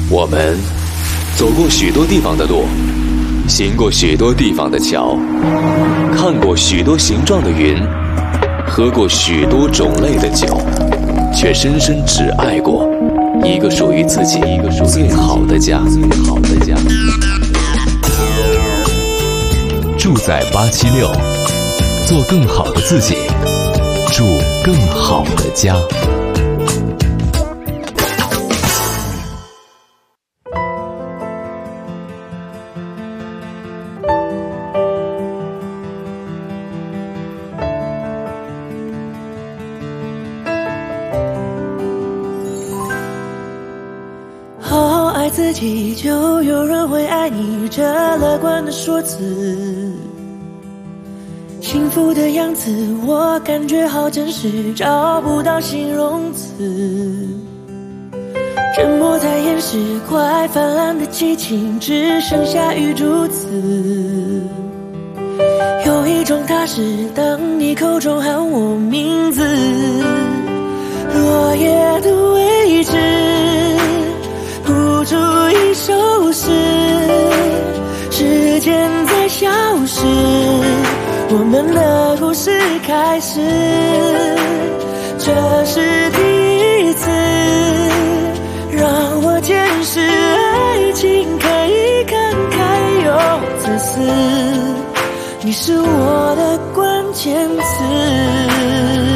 我们走过许多地方的路，行过许多地方的桥，看过许多形状的云，喝过许多种类的酒，却深深只爱过一个属于自己最好的家。住在876，做更好的自己，住更好的家。 自己就有人会爱你，这乐观的说辞，幸福的样子我感觉好真实，找不到形容词。沉默在掩饰快泛滥的激情，只剩下雨珠子。有一种踏实，当你口中喊我名字，落叶的位置谱出一首诗，时间在消失，我们的故事开始，这是第一次让我见识爱情可以慷慨又自私，你是我的关键词。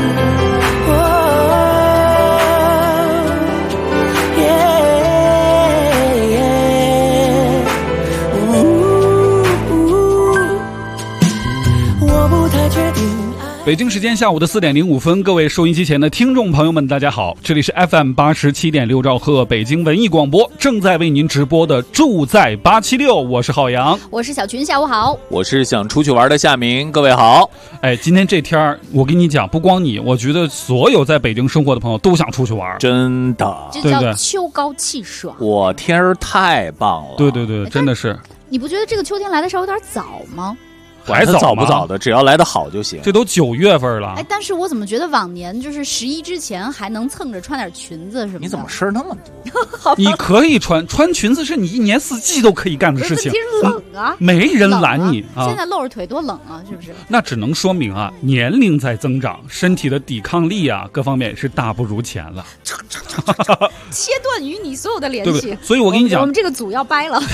北京时间下午的4点05分，各位收音机前的听众朋友们，大家好，这里是 FM 87.6兆赫北京文艺广播，正在为您直播的住在876，我是浩洋， 我是小群，下午好， 我是想出去玩的夏明，各位好。 今天这天我跟你讲，不光你，我觉得所有在北京生活的朋友都想出去玩， 真的， 这叫秋高气爽。 我天儿太棒了， 对，真的是。 你不觉得这个秋天来的稍微有点早吗？ 还早不早的，只要来得好就行。 这都9月份了。 但是我怎么觉得往年就是11之前还能蹭着穿点裙子什么的？ 你怎么事儿那么多？ 你可以穿裙子，是你一年4季都可以干的事情。 其实冷啊， 没人拦你啊。现在露着腿多冷啊，是不是？ 那只能说明啊，年龄在增长，身体的抵抗力啊，各方面是大不如前了。 切断与你所有的联系， 对不对？所以我跟你讲， 我们这个组要掰了。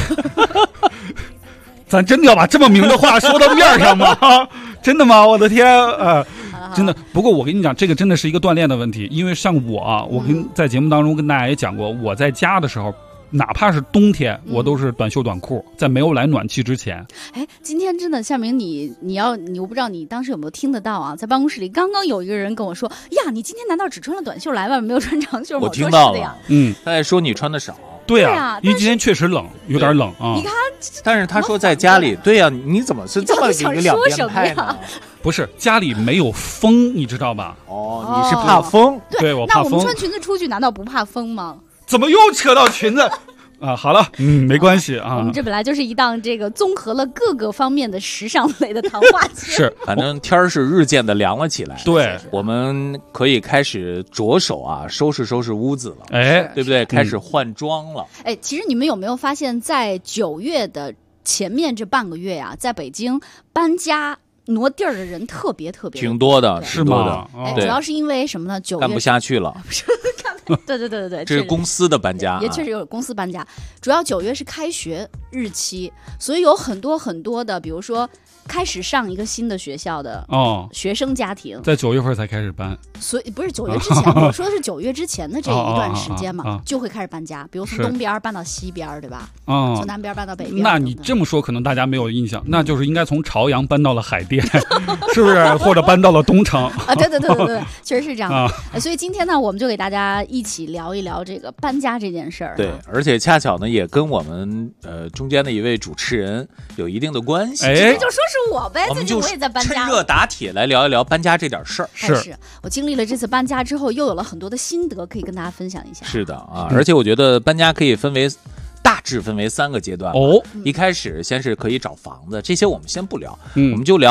咱真的要把这么明的话说到面上吗？真的吗？我的天真的。不过我跟你讲，这个真的是一个锻炼的问题，因为像我啊，我在节目当中跟大家也讲过，我在家的时候，哪怕是冬天，我都是短袖短裤，在没有来暖气之前。 今天真的，夏明，我不知道你当时有没有听得到啊？在办公室里，刚刚有一个人跟我说：“呀，你今天难道只穿了短袖来外面，没有穿长袖吗？” 我听到了呀， 他在说你穿的少。 对啊，因为今天确实冷，有点冷啊。 你看， 但是他说在家里，对呀，你怎么是这么一个两边派呢？ 不是，家里没有风，你知道吧？ 哦，你是怕风？ 对，我怕风。 那我们穿裙子出去，难道不怕风吗？ 怎么又扯到裙子？好了，没关系啊。 我们这本来就是一档这个综合了各个方面的时尚类的谈话节目。 是， 反正天儿是日渐的凉了起来。 对， 我们可以开始着手啊，收拾屋子了。对不对？开始换装了。 其实你们有没有发现，在9月的前面这半个月呀，在北京搬家挪地儿的人特别挺多的， 是吗？ 主要是因为什么呢？9月干不下去了。 对， 这是公司的搬家， 也确实有公司搬家。主要9月是开学日期，所以有很多的，比如说开始上一个新的学校的学生家庭， 在9月份才开始搬， 所以不是9月之前，我说的是9月之前的这一段时间嘛，就会开始搬家，比如从东边搬到西边，对吧？从南边搬到北边。 那你这么说，可能大家没有印象，那就是应该从朝阳搬到了海淀，是不是？或者搬到了东城啊？对，确实是这样的。所以今天呢，我们就给大家一起聊一聊这个搬家这件事儿。 对，而且恰巧呢，也跟我们中间的一位主持人有一定的关系。 这就说是我呗， 我们就我也在搬家， 趁热打铁来聊一聊搬家这点事儿。 是我经历了这次搬家之后，又有了很多的心得可以跟大家分享一下。 是的啊，而且我觉得搬家可以大致分为3个阶段。一开始先是可以找房子，这些我们先不聊，我们就聊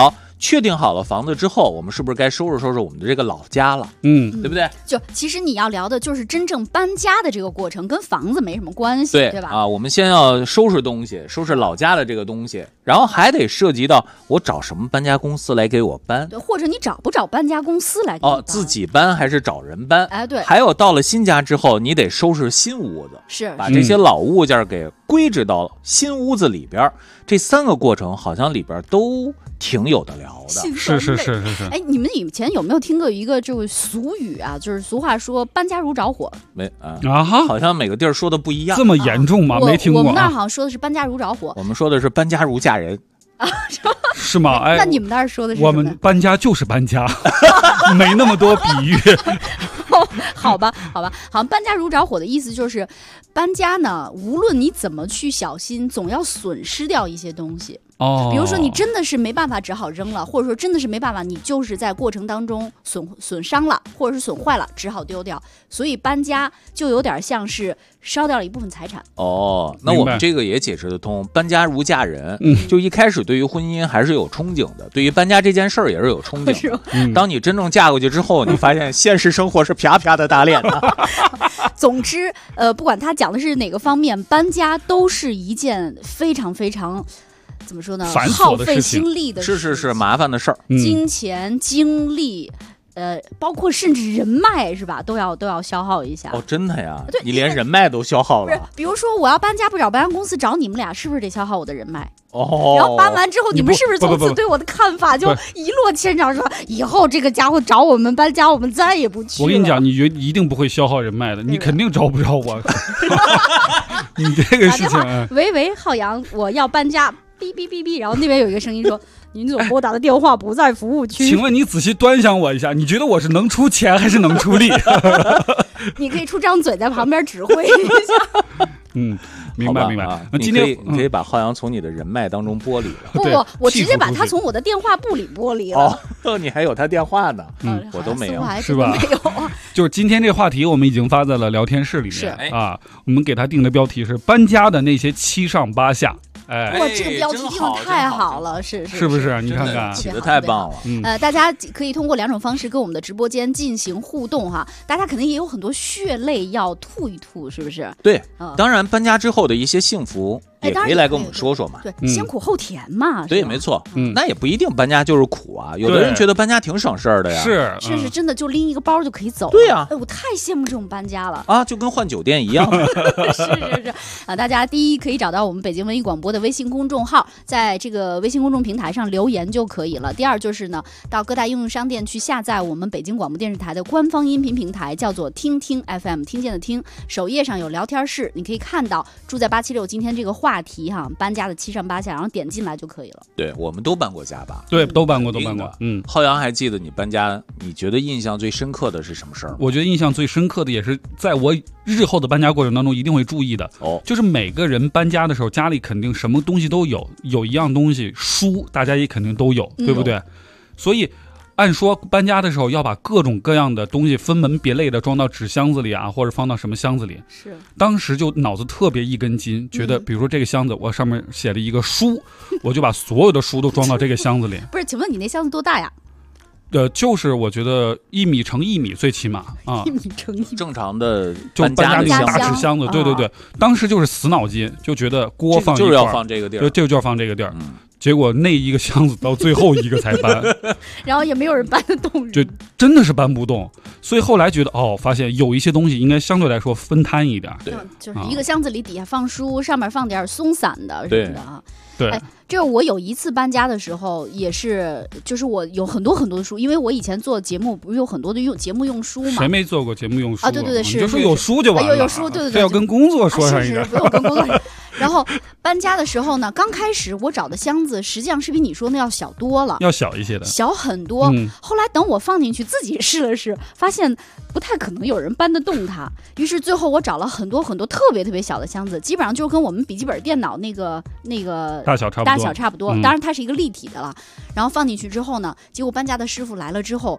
确定好了房子之后，我们是不是该收拾收拾我们的这个老家了？对不对？ 就其实你要聊的就是真正搬家的这个过程，跟房子没什么关系，对吧？ 啊，我们先要收拾东西，收拾老家的这个东西，然后还得涉及到我找什么搬家公司来给我搬， 对，或者你找不找搬家公司来给我搬？ 自己搬还是找人搬？ 哎，对。 还有到了新家之后，你得收拾新屋子， 是把这些老物件给归置到新屋子里边。这3个过程好像里边都挺有的聊的。 是。 哎，你们以前有没有听过一个这个俗语啊？就是俗话说搬家如着火。 没啊，好像每个地儿说的不一样。 这么严重吗？没听过。 我们那儿好像说的是搬家如着火， 我们说的是搬家如嫁人。 是吗？哎， 那你们那儿说的是我们搬家就是搬家，没那么多比喻。 好吧，好像搬家如着火的意思就是搬家呢，无论你怎么去小心，总要损失掉一些东西。比如说你真的是没办法，只好扔了，或者说真的是没办法，你就是在过程当中损伤了，或者是损坏了，只好丢掉。所以搬家就有点像是烧掉了一部分财产。 那我们这个也解释得通。搬家如嫁人，就一开始对于婚姻还是有憧憬的，对于搬家这件事儿也是有憧憬的。当你真正嫁过去之后，你发现现实生活是啪啪的打脸的。 总之，不管他讲的是哪个方面，搬家都是一件非常非常。怎么说呢？耗费心力的是麻烦的事儿， 金钱、精力，包括甚至人脉是吧？都要消耗一下。 真的呀？对，你连人脉都消耗了。 不是，比如说我要搬家，不找搬家公司，找你们俩，是不是得消耗我的人脉？然后搬完之后，你们是不是从此对我的看法就一落千丈？说以后这个家伙找我们搬家，我们再也不去了。 我跟你讲，你一定不会消耗人脉的，你肯定找不着我。你这个事情， 喂，浩洋，我要搬家。哔哔哔哔，然后那边有一个声音说：“您所拨打的电话不在服务区。” 请问你仔细端详我一下，你觉得我是能出钱还是能出力？ 你可以出张嘴在旁边指挥一下。 明白。 那今天你可以把浩洋从你的人脉当中剥离了。 不，我直接把他从我的电话簿里剥离了。 你还有他电话呢？我都没有， 是吧？ 没有。 就是今天这个话题，我们已经发在了聊天室里面啊。我们给他定的标题是搬家的那些7上8下。 哇，这个标题定的太好了，是不是？你看看， 起的太棒了。 大家可以通过2种方式跟我们的直播间进行互动哈。大家肯定也有很多血泪要吐一吐，是不是？ 对，当然搬家之后的一些幸福也可以来跟我们说说嘛。 对，先苦后甜嘛。 对，没错。那也不一定搬家就是苦啊，有的人觉得搬家挺省事儿的呀。 是真的，就拎一个包就可以走。 对呀， 我太羡慕这种搬家了啊，就跟换酒店一样。 是啊，大家第一可以找到我们北京文艺广播的微信公众号，在这个微信公众平台上留言就可以了。第二就是呢，到各大应用商店去下载我们北京广播电视台的官方音频平台，叫做听听 FM， 听见的听，首页上有聊天室，你可以看到住在876今天这个话题哈，搬家的7上8下，然后点进来就可以了。 对，我们都搬过家吧？ 对，都搬过。 浩洋还记得你搬家，你觉得印象最深刻的是什么事儿？ 我觉得印象最深刻的也是在我日后的搬家过程当中一定会注意的。就是每个人搬家的时候，家里肯定什么东西都有一样东西，书大家也肯定都有，对不对？所以按说搬家的时候要把各种各样的东西分门别类的装到纸箱子里啊，或者放到什么箱子里。 是， 当时就脑子特别一根筋，觉得比如说这个箱子，我上面写了一个书，我就把所有的书都装到这个箱子里。 不是，请问你那箱子多大呀？ 就是我觉得1米乘1米最起码啊 ，1米乘1米， 正常的就搬家那个大纸箱子。对，当时就是死脑筋，就觉得锅放一块， 就是要放这个地儿， 就要放这个地儿。结果那一个箱子到最后一个才搬， 然后也没有人搬得动， 就真的是搬不动。所以后来觉得发现有一些东西应该相对来说分摊一点。 对， 就是一个箱子里底下放书，上面放点松散的什么的啊。 对， 这我有一次搬家的时候，也是，就是我有很多的书，因为我以前做节目不是有很多的节目用书嘛。 谁没做过节目用书啊？对，是， 就说有书就完了。 有书，对， 这要跟工作说上一点。 不用跟工作。然后搬家的时候呢，刚开始我找的箱子实际上是比你说的要小多了， 要小一些的， 小很多。后来等我放进去自己试了试，发现不太可能有人搬得动它。于是最后我找了很多特别特别小的箱子，基本上就跟我们笔记本电脑那个大小差不多。 当然它是一个立体的了。然后放进去之后呢，结果搬家的师傅来了之后，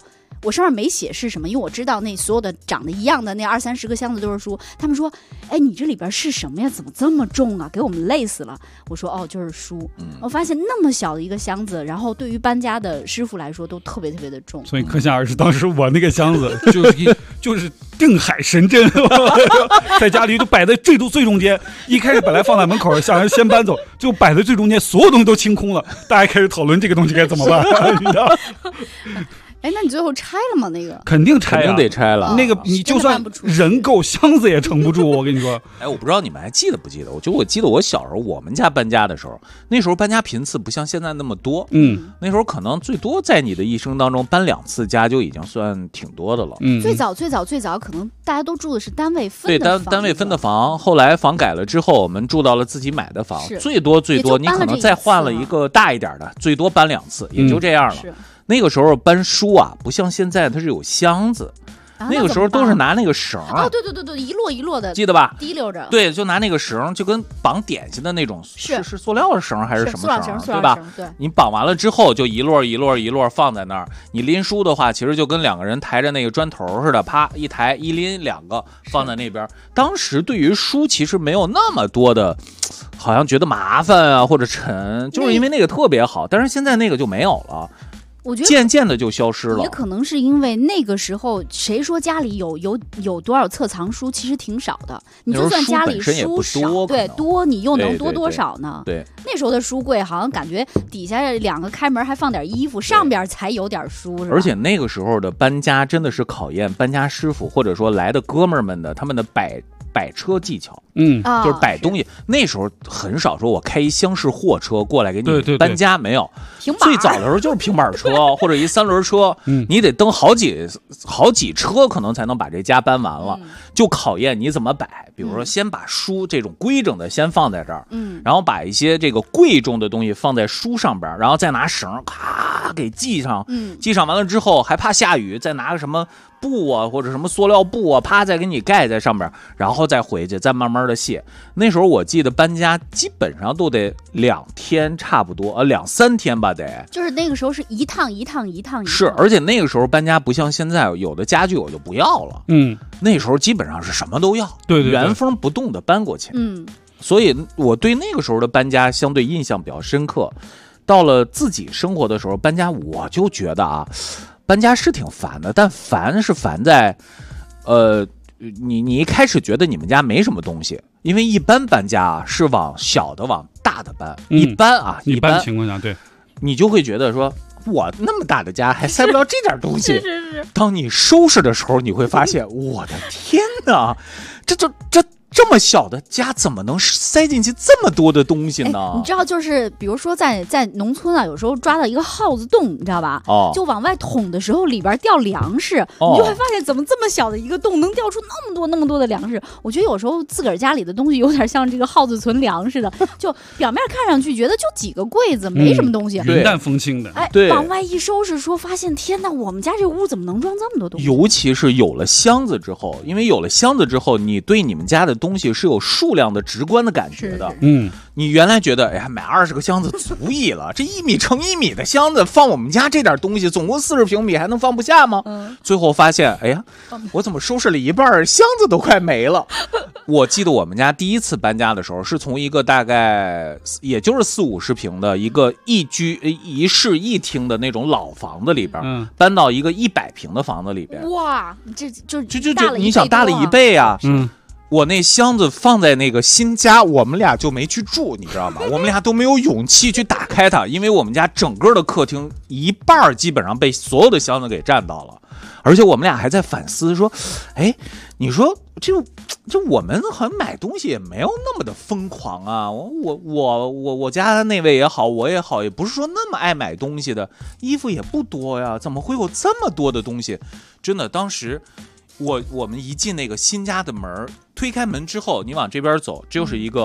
我上面没写是什么，因为我知道那所有的长得一样的那20-30个箱子都是书。他们说，哎，你这里边是什么呀？怎么这么重啊？给我们累死了。我说哦，就是书。我发现那么小的一个箱子，然后对于搬家的师傅来说都特别特别的重。 所以可想而知，当时我那个箱子就是定海神针，在家里就摆在最中间。一开始本来放在门口，想着先搬走，就摆在最中间，所有东西都清空了。大家开始讨论这个东西该怎么办。你知道？ 哎，那你最后拆了吗？那个肯定拆， 肯定得拆了。 那个你就算人够，箱子也撑不住。我跟你说， 哎，我不知道你们还记得不记得？我记得我小时候，我们家搬家的时候，那时候搬家频次不像现在那么多。那时候可能最多在你的一生当中搬2次家就已经算挺多的了。 最早可能大家都住的是单位分的房， 对，单位分的房，后来房改了之后，我们住到了自己买的房，最多你可能再换了一个大一点的，最多搬2次，也就这样了。那个时候搬书啊，不像现在它是有箱子，那个时候都是拿那个绳哦，对，一摞一摞的， 记得吧？ 提溜着， 对，就拿那个绳，就跟绑点心的那种，是塑料绳还是什么绳，对吧？ 对， 你绑完了之后，就一摞一摞放在那儿。你拎书的话，其实就跟2个人抬着那个砖头似的，啪一抬一拎2个放在那边。当时对于书其实没有那么多的，好像觉得麻烦啊或者沉，就是因为那个特别好，但是现在那个就没有了。 我觉得渐渐的就消失了， 也可能是因为那个时候，谁说家里有多少册藏书，其实挺少的。你就算家里书少，对多，你又能多少呢？ 对， 那时候的书柜好像感觉底下2个开门还放点衣服，上边才有点书。 而且那个时候的搬家真的是考验搬家师傅或者说来的哥们儿们的他们的摆车技巧，就是摆东西。那时候很少说我开一厢式货车过来给你搬家，没有。最早的时候就是平板车或者一3轮车，你得蹬好几车可能才能把这家搬完了。就考验你怎么摆，比如说先把书这种规整的先放在这儿，然后把一些这个贵重的东西放在书上边，然后再拿绳咔给系上，系上完了之后还怕下雨，再拿个什么布啊或者什么塑料布啊，啪再给你盖在上边，然后再回去再慢慢的卸。那时候我记得搬家基本上都得2天差不多，2-3天吧得。 就是那个时候是一趟。是， 而且那个时候搬家不像现在，有的家具我就不要了。那时候基本上是什么都要，对，原封不动的搬过去。所以我对那个时候的搬家相对印象比较深刻。到了自己生活的时候搬家，我就觉得啊，搬家是挺烦的，但烦是烦在，你一开始觉得你们家没什么东西，因为一般搬家啊是往小的往大的搬，一般情况下，对， 你就会觉得说，我那么大的家还塞不了这点东西。 是。 当你收拾的时候，你会发现，我的天哪，这么小的家怎么能塞进去这么多的东西呢？ 你知道，就是比如说在农村啊，有时候抓到一个耗子洞，你知道吧？就往外捅的时候，里边掉粮食，你就会发现怎么这么小的一个洞能掉出那么多的粮食。我觉得有时候自个儿家里的东西有点像这个耗子存粮似的，就表面看上去觉得就几个柜子，没什么东西， 云淡风轻的。 哎，往外一收拾，说发现天哪，我们家这屋怎么能装这么多东西？ 尤其是有了箱子之后，因为有了箱子之后，你对你们家的东西是有数量的直观的感觉的。你原来觉得哎呀买20个箱子足矣了，这1米乘1米的箱子放我们家这点东西总共40平米还能放不下吗？最后发现哎呀我怎么收拾了一半箱子都快没了。我记得我们家第一次搬家的时候是从一个大概也就是40-50平的一个一室一厅的那种老房子里边，搬到一个100平的房子里边。 哇，这就你想大了1倍啊。我那箱子放在那个新家，我们俩就没去住，你知道吗？我们俩都没有勇气去打开它，因为我们家整个的客厅一半基本上被所有的箱子给占到了。而且我们俩还在反思说，哎，你说就我们好像买东西也没有那么的疯狂啊。我家那位也好，我也好，也不是说那么爱买东西的，衣服也不多呀，怎么会有这么多的东西？真的，当时我们一进那个新家的门，推开门之后，你往这边走，就是一个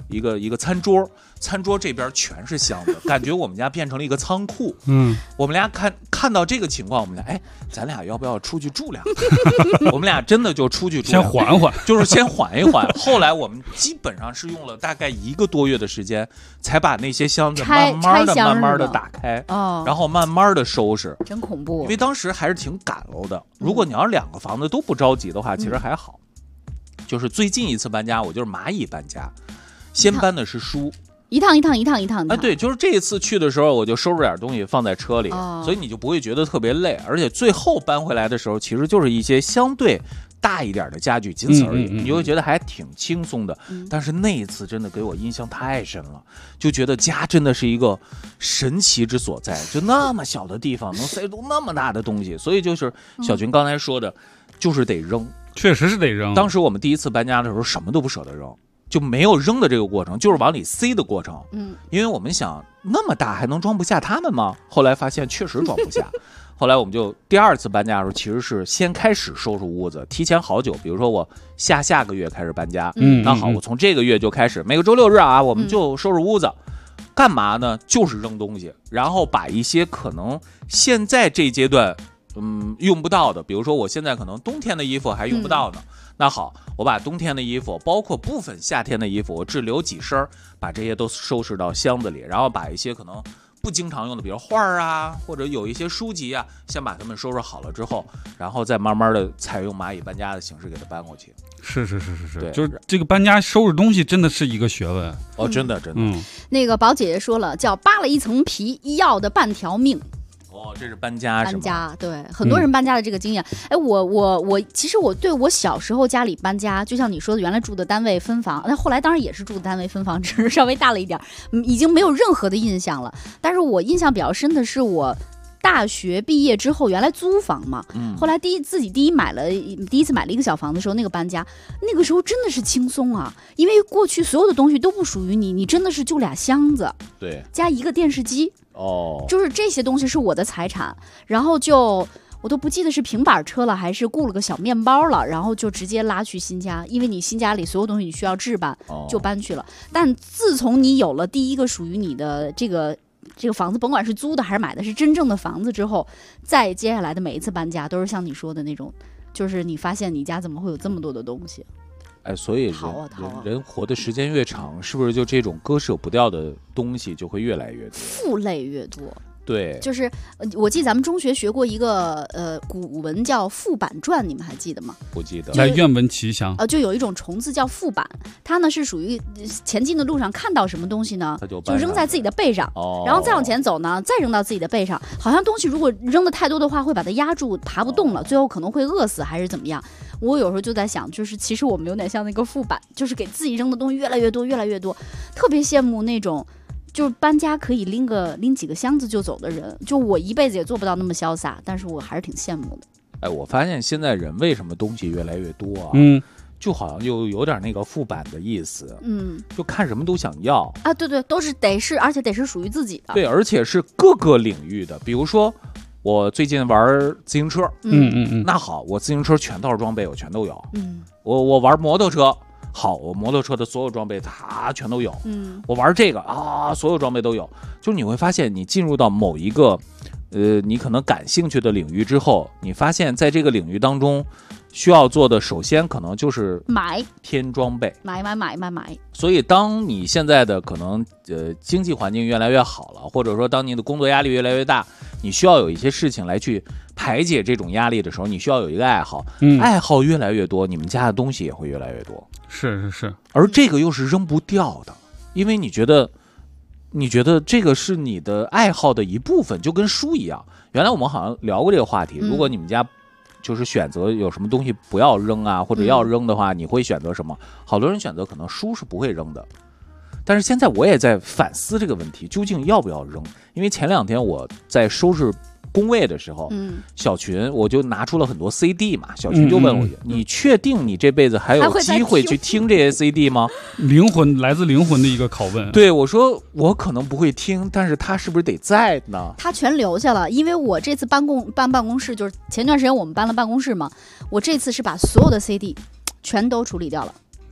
一个餐桌这边全是箱子，感觉我们家变成了一个仓库。我们俩看到这个情况，我们俩咱俩要不要出去住2天？我们俩真的就出去住， 先缓缓， 就是先缓一缓。后来我们基本上是用了大概1个多月的时间，才把那些箱子慢慢的打开，然后慢慢的收拾。 真恐怖， 因为当时还是挺赶喽的。如果你要2个房子都不着急的话，其实还好。就是最近一次搬家，我就是蚂蚁搬家，先搬的是书， 一趟。 对，就是这一次去的时候，我就收拾点东西放在车里，所以你就不会觉得特别累。而且最后搬回来的时候，其实就是一些相对大一点的家具，仅此而已，你就会觉得还挺轻松的。但是那一次真的给我印象太深了，就觉得家真的是一个神奇之所在，就那么小的地方能塞住那么大的东西，所以就是小群刚才说的，就是得扔。 确实是得扔。 当时我们第一次搬家的时候，什么都不舍得扔，就没有扔的这个过程，就是往里塞的过程。因为我们想那么大还能装不下他们吗？后来发现确实装不下。后来我们就第2次搬家的时候，其实是先开始收拾屋子，提前好久。比如说我下个月开始搬家，那好，我从这个月就开始，每个周6日啊，我们就收拾屋子。干嘛呢？就是扔东西，然后把一些可能现在这阶段用不到的，比如说我现在可能冬天的衣服还用不到呢，那好，我把冬天的衣服，包括部分夏天的衣服，我只留几身，把这些都收拾到箱子里，然后把一些可能不经常用的，比如画啊，或者有一些书籍啊，先把它们收拾好了之后，然后再慢慢的采用蚂蚁搬家的形式给它搬过去。 是，对，就是这个搬家收拾东西真的是一个学问哦，真的。 那个宝姐姐说了，叫扒了一层皮，要的半条命。 这是搬家是吗？ 对，很多人搬家的这个经验。我其实我对我小时候家里搬家，就像你说的，原来住的单位分房，那后来当然也是住的单位分房，只是稍微大了一点，已经没有任何的印象了。但是我印象比较深的是我大学毕业之后，原来租房嘛，后来第一次买了一个小房子的时候，那个搬家，那个时候真的是轻松啊，因为过去所有的东西都不属于你，你真的是就2箱子， 对， 加一个电视机。就是这些东西是我的财产，然后我都不记得是平板车了还是雇了个小面包了，然后就直接拉去新家，因为你新家里所有东西你需要置办，就搬去了。但自从你有了第一个属于你的这个房子，甭管是租的还是买的是真正的房子之后，再接下来的每一次搬家都是像你说的那种，就是你发现你家怎么会有这么多的东西。 所以人活的时间越长，是不是就这种割舍不掉的东西就会越来越多， 负累越多？ 对， 就是我记得咱们中学学过一个古文叫覆板传，你们还记得吗？ 不记得。 来，愿闻其详。 就有一种虫子叫覆板，它呢是属于前进的路上看到什么东西呢，就扔在自己的背上，然后再往前走呢，再扔到自己的背上。好像东西如果扔的太多的话，会把它压住，爬不动了，最后可能会饿死还是怎么样。我有时候就在想，就是其实我们有点像那个覆板，就是给自己扔的东西越来越多，特别羡慕那种。就是搬家可以拎几个箱子就走的人，就我一辈子也做不到那么潇洒，但是我还是挺羡慕的。 我发现现在人为什么东西越来越多啊？就好像就有点那个覆板的意思，就看什么都想要啊，对，都是而且得是属于自己的， 对，而且是各个领域的，比如说我最近玩自行车，那好，我自行车全套装备我全都有，我玩摩托车。好，我摩托车的所有装备它全都有，我玩这个啊，所有装备都有。就是你会发现，你进入到某一个你可能感兴趣的领域之后，你发现在这个领域当中需要做的，首先可能就是添装备，买。所以当你现在的可能经济环境越来越好了，或者说当你的工作压力越来越大，你需要有一些事情来去排解这种压力的时候，你需要有一个爱好，爱好越来越多，你们家的东西也会越来越多。 是， 而这个又是扔不掉的，因为你觉得这个是你的爱好的一部分，就跟书一样。原来我们好像聊过这个话题，如果你们家就是选择有什么东西不要扔啊，或者要扔的话，你会选择什么？好多人选择可能书是不会扔的，但是现在我也在反思这个问题，究竟要不要扔？因为前2天我在收拾工位的时候，小群我就拿出了很多 CD 嘛，小群就问我，你确定你这辈子还有机会去听这些 CD 吗？ 来自灵魂的一个拷问。 对，我说我可能不会听，但是他是不是得在呢？ 他全留下了，因为我这次搬办公室，就是前段时间我们搬了办公室嘛，我这次是把所有的 CD 全都处理掉了。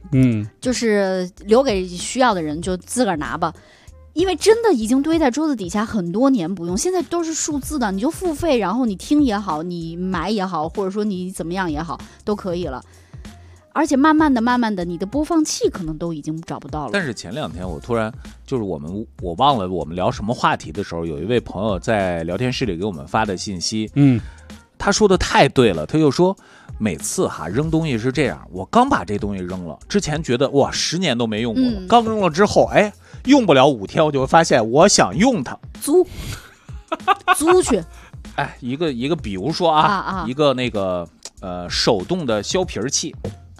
就是留给需要的人就自个儿拿吧。因为真的已经堆在桌子底下很多年不用，现在都是数字的，你就付费，然后你听也好，你买也好，或者说你怎么样也好，都可以了。而且慢慢的，你的播放器可能都已经找不到了。 但是前2天我突然就是我忘了我们聊什么话题的时候，有一位朋友在聊天室里给我们发的信息，他说的太对了，他就说每次扔东西是这样，我刚把这东西扔了，之前觉得哇10年都没用过了，刚扔了之后，哎，用不了5天，我就会发现我想用它， 租去。 哎，一个比如说一个那个手动的削皮器。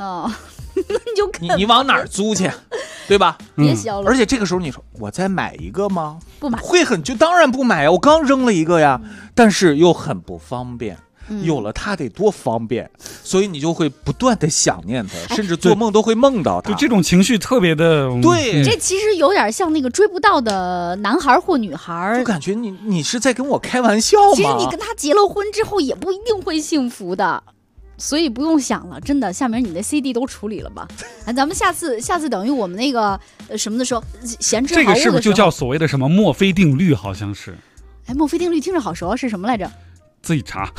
你往哪儿租去，对吧？ 别削了。 而且这个时候你说我再买一个吗？ 不买， 就当然不买呀，我刚扔了一个呀，但是又很不方便。有了它得多方便，所以你就会不断的想念它，甚至做梦都会梦到它。 就这种情绪特别的对， 这其实有点像那个追不到的男孩或女孩， 就感觉你是在跟我开玩笑吗？ 其实你跟他结了婚之后也不一定会幸福的。所以不用想了，真的，下面你的 CD 都处理了吧？咱们下次等于我们那个什么的时候，闲置好物的时候， 这个是不是就叫所谓的什么墨菲定律？好像是。 哎，墨菲定律听着好熟，是什么来着？ 自己查。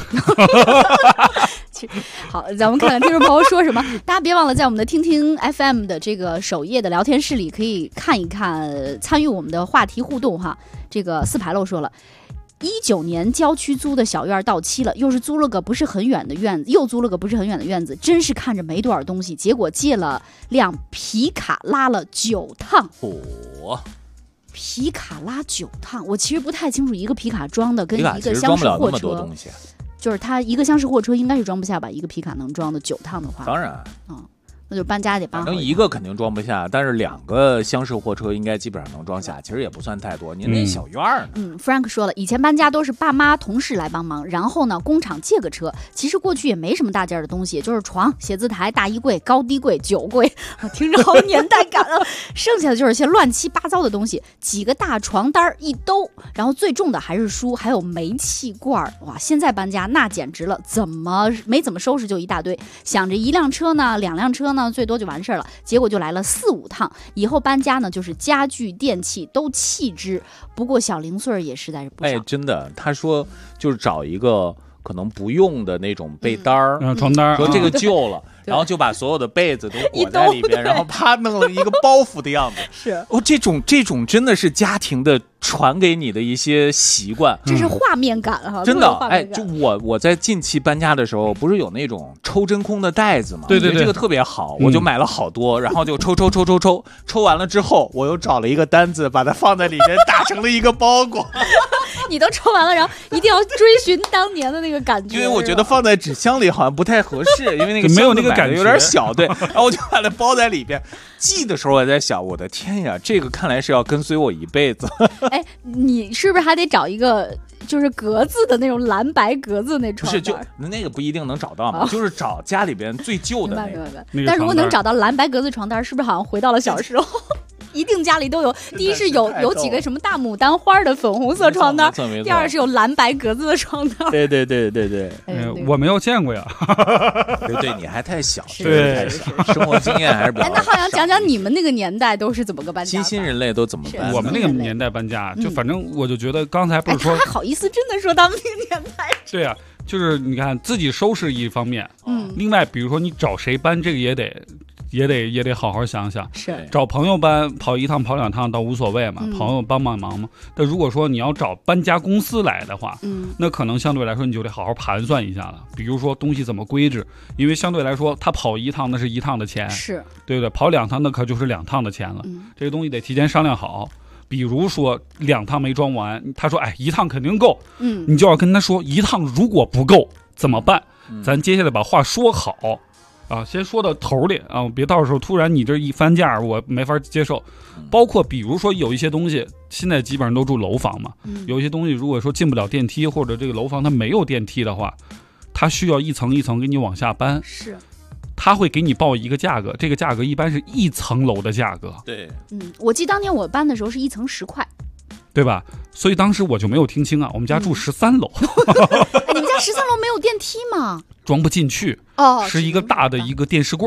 好，咱们看看听众朋友说什么。大家别忘了在我们的听听 FM 的这个首页的聊天室里可以看一看，参与我们的话题互动哈。这个四牌楼说了。19年郊区租的小院到期了，又租了个不是很远的院子，真是看着没多少东西，结果借了辆皮卡拉了9趟。皮卡拉9趟，我其实不太清楚一个皮卡装的跟一个厢式货车，就是它一个厢式货车应该是装不下吧，一个皮卡能装的9趟的话， 当然， 那就搬家得搬回。 反正一个肯定装不下，但是2个厢式货车应该基本上能装下，其实也不算太多。您那小院呢 ？Frank 说了，以前搬家都是爸妈同事来帮忙，然后呢工厂借个车。其实过去也没什么大件的东西，就是床、写字台、大衣柜、高低柜、酒柜，听着好年代感啊。剩下的就是些乱七八糟的东西，几个大床单一兜，然后最重的还是书，还有煤气罐。哇，现在搬家那简直了，没怎么收拾就一大堆，想着1辆车呢2辆车呢最多就完事儿了，结果就来了4、5趟。以后搬家呢，就是家具电器都弃之，不过小零碎也实在是不少。 哎，真的，他说就是找一个可能不用的那种被单儿、 床单， 说这个旧了，然后就把所有的被子都裹在里边，然后啪弄了一个包袱的样子。 是这种真的是家庭的传给你的一些习惯， 这是画面感哈， 真的。哎，就我在近期搬家的时候，不是有那种抽真空的袋子吗？ 对， 这个特别好，我就买了好多，然后就抽完了之后，我又找了一个单子，把它放在里面，打成了一个包裹。 你都抽完了，然后一定要追寻当年的那个感觉， 因为我觉得放在纸箱里好像不太合适，因为那个没有那个感觉， 有点小，对。然后我就把它包在里边。寄的时候我在想，我的天呀，这个看来是要跟随我一辈子。 哎，你是不是还得找一个就是格子的那种蓝白格子那床单？ 不是，就那个不一定能找到嘛，就是找家里边最旧的那个。 但如果能找到蓝白格子床单，是不是好像回到了小时候？一定家里都有。第一是有几个什么大牡丹花的粉红色床单，第二是有蓝白格子的床单。 对。 我没有见过呀。 对，你还太小，对，生活经验还是比较少。 那好像讲讲你们那个年代都是怎么个搬家？ 新人类都怎么搬？ 我们那个年代搬家，就反正我就觉得刚才不是说， 他好意思真的说他们那个年代？ 对啊，就是你看自己收拾一方面，另外比如说你找谁搬，这个也得好好想想。 是找朋友搬，跑1趟跑2趟倒无所谓嘛，朋友帮忙嘛。但如果说你要找搬家公司来的话，那可能相对来说你就得好好盘算一下了。比如说东西怎么规制，因为相对来说他跑1趟那是1趟的钱， 是对不对？跑2趟那可就是2趟的钱了。这个东西得提前商量好。比如说2趟没装完，他说1趟肯定够，你就要跟他说1趟如果不够怎么办？咱接下来把话说好。先说到头里啊，别到时候突然你这一翻价，我没法接受。包括比如说有一些东西，现在基本上都住楼房嘛，有一些东西如果说进不了电梯，或者这个楼房它没有电梯的话，它需要一层一层给你往下搬。 是。 他会给你报一个价格，这个价格一般是1层楼的价格。 对， 我记得当年我搬的时候是1层10块， 对吧？所以当时我就没有听清啊，我们家住13楼。 你们家13楼没有电梯吗？ 装不进去，是一个大的一个电视柜儿，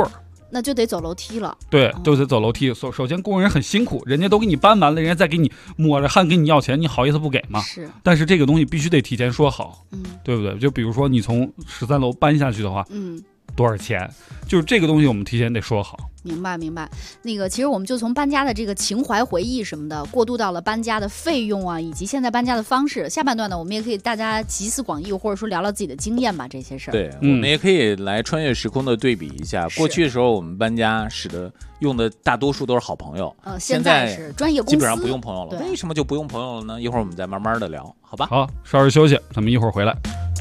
那就得走楼梯了。 对，就得走楼梯。首先工人很辛苦，人家都给你搬完了，人家再给你抹着汗给你要钱，你好意思不给吗？ 是。 但是这个东西必须得提前说好，对不对？就比如说你从13楼搬下去的话，多少钱？就是这个东西我们提前得说好。 明白。那个其实我们就从搬家的这个情怀回忆什么的，过渡到了搬家的费用啊，以及现在搬家的方式。下半段呢，我们也可以大家集思广益，或者说聊聊自己的经验吧，这些事儿。 对，我们也可以来穿越时空的对比一下，过去的时候我们搬家用的大多数都是好朋友， 现在是专业公司， 基本上不用朋友了。为什么就不用朋友了呢？一会儿我们再慢慢的聊，好吧？ 好，稍事休息，咱们一会儿回来。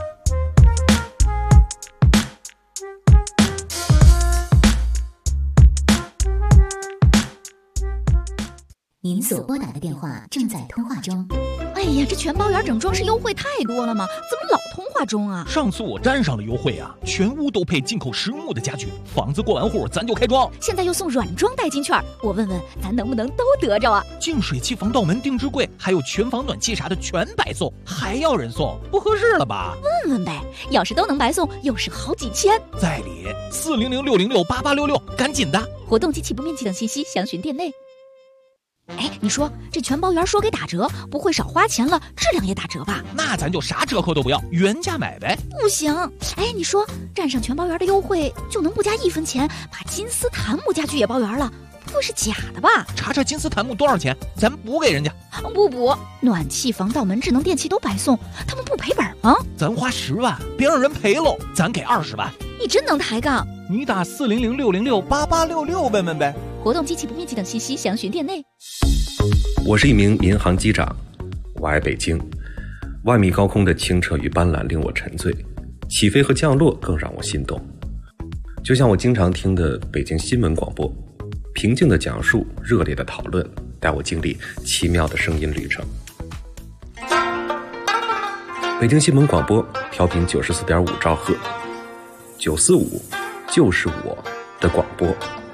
您所拨打的电话正在通话中。 哎呀，这全包圆整装饰优惠太多了吗？怎么老通话中啊？ 上次我沾上了优惠啊，全屋都配进口实木的家具，房子过完户咱就开装。 现在又送软装代金券，我问问咱能不能都得着啊？ 净水器防盗门定制柜，还有全房暖气啥的全白送，还要人送，不合适了吧？ 问问呗，要是都能白送，又是好几千。 在理，400-606-8866，赶紧的！ 活动及起步面积等信息详询店内。哎，你说这全包圆说给打折，不会少花钱了，质量也打折吧？ 那咱就啥折扣都不要，原价买呗。 不行，哎，你说占上全包圆的优惠，就能不加1分钱把金丝檀木家具也包圆了？不会是假的吧？ 查金丝檀木多少钱，咱补给人家。 不补，暖气、防盗门、智能电器都白送，他们不赔本吗？ 咱花10万，别让人赔喽，咱给20万。 你真能抬杠！ 你打400-606-8866问问呗。 活动及起步面积等信息详询店内。 我是一名民航机长，我爱北京。万米高空的清澈与斑斓令我沉醉，起飞和降落更让我心动。就像我经常听的北京新闻广播，平静的讲述，热烈的讨论，带我经历奇妙的声音旅程。北京新闻广播调频94.5兆赫，945就是我的广播。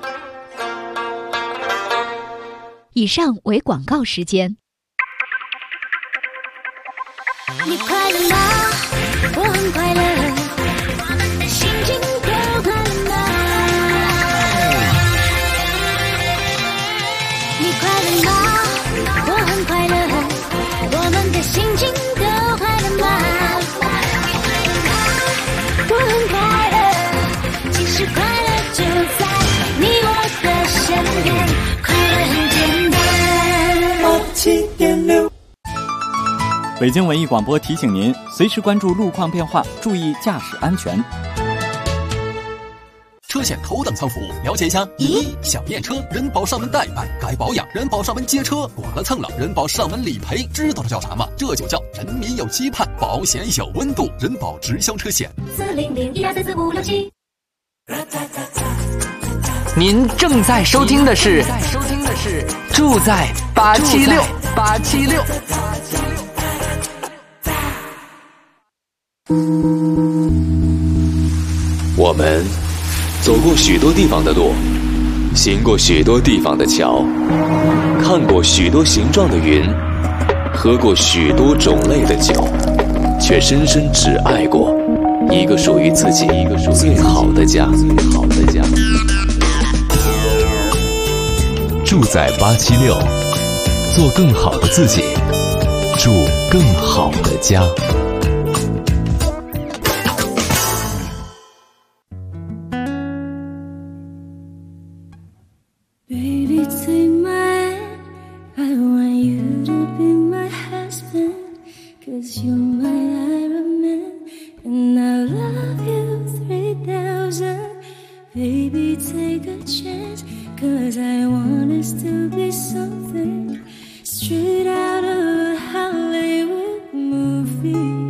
以上为广告时间。 你快乐吗？我很快乐，心情都快乐吗？你快乐吗？我很快乐，我们的心情都快乐吗？我很快乐，其实快乐就在你我的身边，快乐很简单。87.6 北京文艺广播提醒您，随时关注路况变化，注意驾驶安全。 车险头等舱服务，了解一下。想验车，人保上门代办；该保养，人保上门接车；剐了蹭了，人保上门理赔。知道这叫啥吗？这就叫人民有期盼，保险有温度。人保直销车险。400-1234567。 您正在收听的是住在876。 我们走过许多地方的路，行过许多地方的桥，看过许多形状的云，喝过许多种类的酒，却深深只爱过一个属于自己最好的家。住在876，做更好的自己，住更好的家。 Baby, take my hand, I want you to be my husband, 'cause you're my Iron Man, and I love you 3000. Baby, take a chance, 'cause I want us to be something straight out of a Hollywood movie.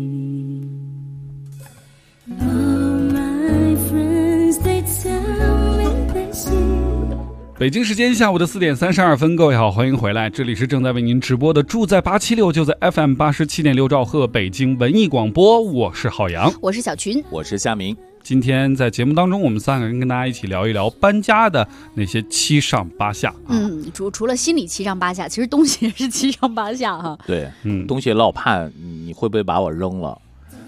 All my friends, they tell me they see. 北京时间下午的4点32分，各位好，欢迎回来，这里是正在为您直播的住在876，就在 FM 87.6兆赫北京文艺广播，我是郝阳， 我是小群， 我是夏明。 今天在节目当中，我们3个人跟大家一起聊一聊搬家的那些七上八下。 除了心理七上八下，其实东西也是七上八下哈。 对，东西老怕你会不会把我扔了？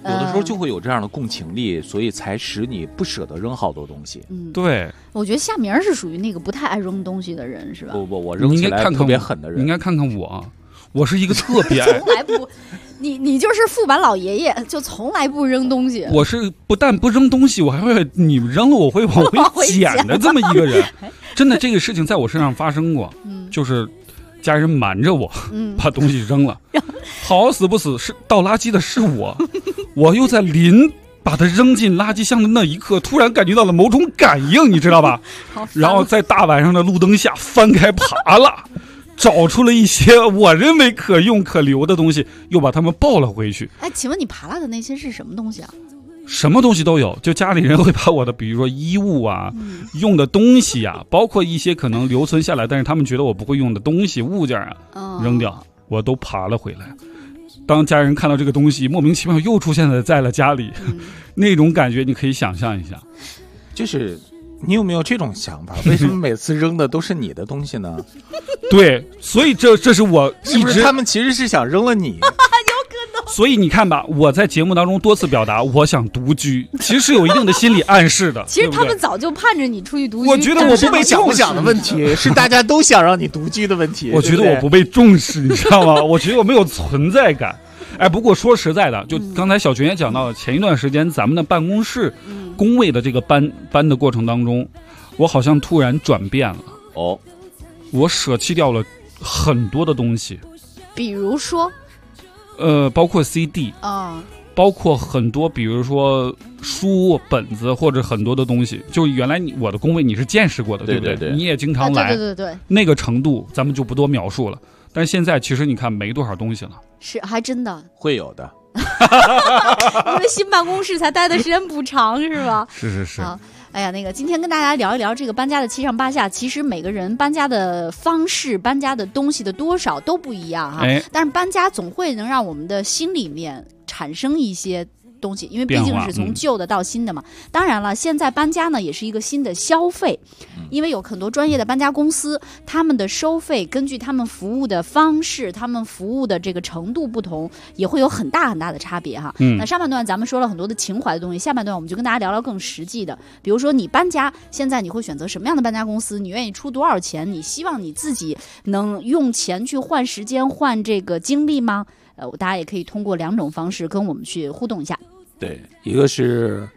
有的时候就会有这样的共情力，所以才使你不舍得扔好多东西。 对， 我觉得夏明是属于那个不太爱扔东西的人，是吧？ 不，我扔起来特别狠的人。 你应该看看我，我是一个特别爱从来不，你就是副板老爷爷，就从来不扔东西。 我是不但不扔东西，我还会你扔了我会往回捡的这么一个人。真的，这个事情在我身上发生过，就是家人瞒着我，把东西扔了，好死不死是倒垃圾的是我，我又在临把它扔进垃圾箱的那一刻，突然感觉到了某种感应，你知道吧？然后在大晚上的路灯下翻开爬了，找出了一些我认为可用可留的东西，又把它们抱了回去。 哎，请问你爬了的那些是什么东西啊？ 什么东西都有，就家里人会把我的比如说衣物啊、用的东西啊，包括一些可能留存下来但是他们觉得我不会用的东西物件啊，扔掉，我都爬了回来。当家人看到这个东西莫名其妙又出现在了家里，那种感觉你可以想象一下。 就是你有没有这种想法？为什么每次扔的都是你的东西呢？ 对，所以这是我一直， 是不是他们其实是想扔了你？ 所以你看吧，我在节目当中多次表达我想独居，其实是有一定的心理暗示的。 其实他们早就盼着你出去独居。 我觉得我不被想不想的问题，是大家都想让你独居的问题。 我觉得我不被重视，你知道吗？我觉得我没有存在感。哎，不过说实在的，就刚才小泉也讲到了，前一段时间咱们的办公室工位的这个搬的过程当中，我好像突然转变了。 哦， 我舍弃掉了很多的东西， 比如说。 包括 CD 包括很多，比如说书本子或者很多的东西。就原来我的工位你是见识过的，对不对？你也经常来， 对， 那个程度咱们就不多描述了。但是现在其实你看没多少东西了， 是还真的会有的， 因为新办公室才待的时间不长，是吧？ 是。 哎呀，今天跟大家聊一聊这个搬家的七上八下。其实每个人搬家的方式、搬家的东西的多少都不一样哈。但是搬家总会能让我们的心里面产生一些东西，因为毕竟是从旧的到新的嘛。当然了，现在搬家呢也是一个新的消费，因为有很多专业的搬家公司，他们的收费根据他们服务的方式、他们服务的这个程度不同，也会有很大很大的差别哈。那上半段咱们说了很多的情怀的东西，下半段我们就跟大家聊聊更实际的，比如说你搬家，现在你会选择什么样的搬家公司？你愿意出多少钱？你希望你自己能用钱去换时间、换这个精力吗？大家也可以通过2种方式跟我们去互动一下。 对，一个是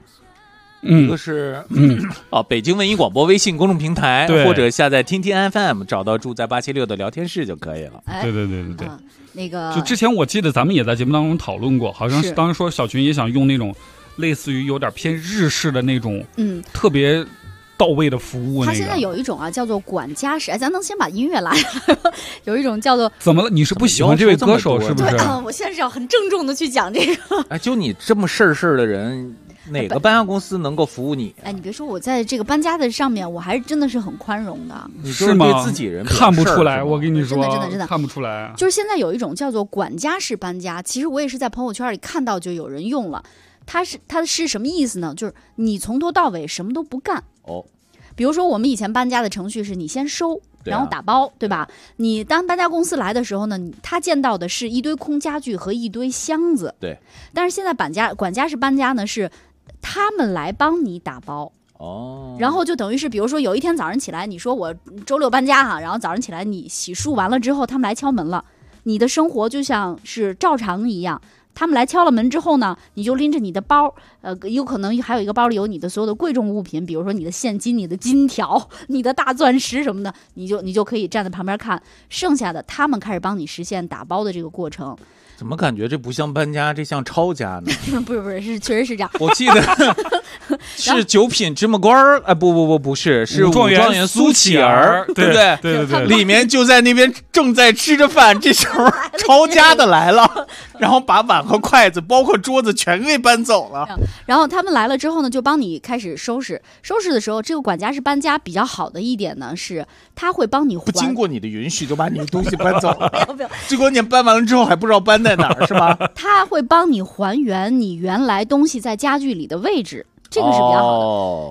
北京文艺广播微信公众平台，或者下载听听 FM， 找到住在876的聊天室就可以了。 对。 那个就之前我记得咱们也在节目当中讨论过，好像是当时说小群也想用那种类似于有点偏日式的那种，特别到位的服务。 他现在有一种叫做管家式，咱能先把音乐来有一种叫做怎么了？你是不喜欢这位歌手是不是？ 我现在是要很郑重的去讲这个。 哎，就你这么事儿的人，哪个搬家公司能够服务你？ 哎，你别说，我在这个搬家的上面，我还是真的是很宽容的。 你就是对自己人看不出来，我跟你说， 真的看不出来。 就是现在有一种叫做管家式搬家，其实我也是在朋友圈里看到就有人用了。它是什么意思呢？就是你从头到尾什么都不干。比如说我们以前搬家的程序是你先收，然后打包，对吧？你当搬家公司来的时候呢，他见到的是一堆空家具和一堆箱子。 对。 但是现在管家式搬家呢，是他们来帮你打包。然后就等于是，比如说有一天早上起来，你说我周6搬家哈，然后早上起来你洗漱完了之后，他们来敲门了，你的生活就像是照常一样。他们来敲了门之后呢，你就拎着你的包，有可能还有一个包里有你的所有的贵重物品，比如说你的现金、你的金条、你的大钻石什么的，你就可以站在旁边看。剩下的他们开始帮你实现打包的这个过程。 怎么感觉这不像搬家，这像抄家呢？ 不是，确实是这样。 我记得是9品芝麻官儿，哎，不是，是武状元苏乞儿，对不对？ 对， 里面就在那边正在吃着饭，这时候抄家的来了，然后把碗和筷子，包括桌子全给搬走了。 然后他们来了之后呢，就帮你开始收拾。收拾的时候，这个管家式搬家比较好的一点呢，是他会帮你不经过你的允许就把你的东西搬走了。没有，最关键搬完了之后还不知道搬在哪儿，是吧？ 他会帮你还原你原来东西在家具里的位置，这个是比较好的。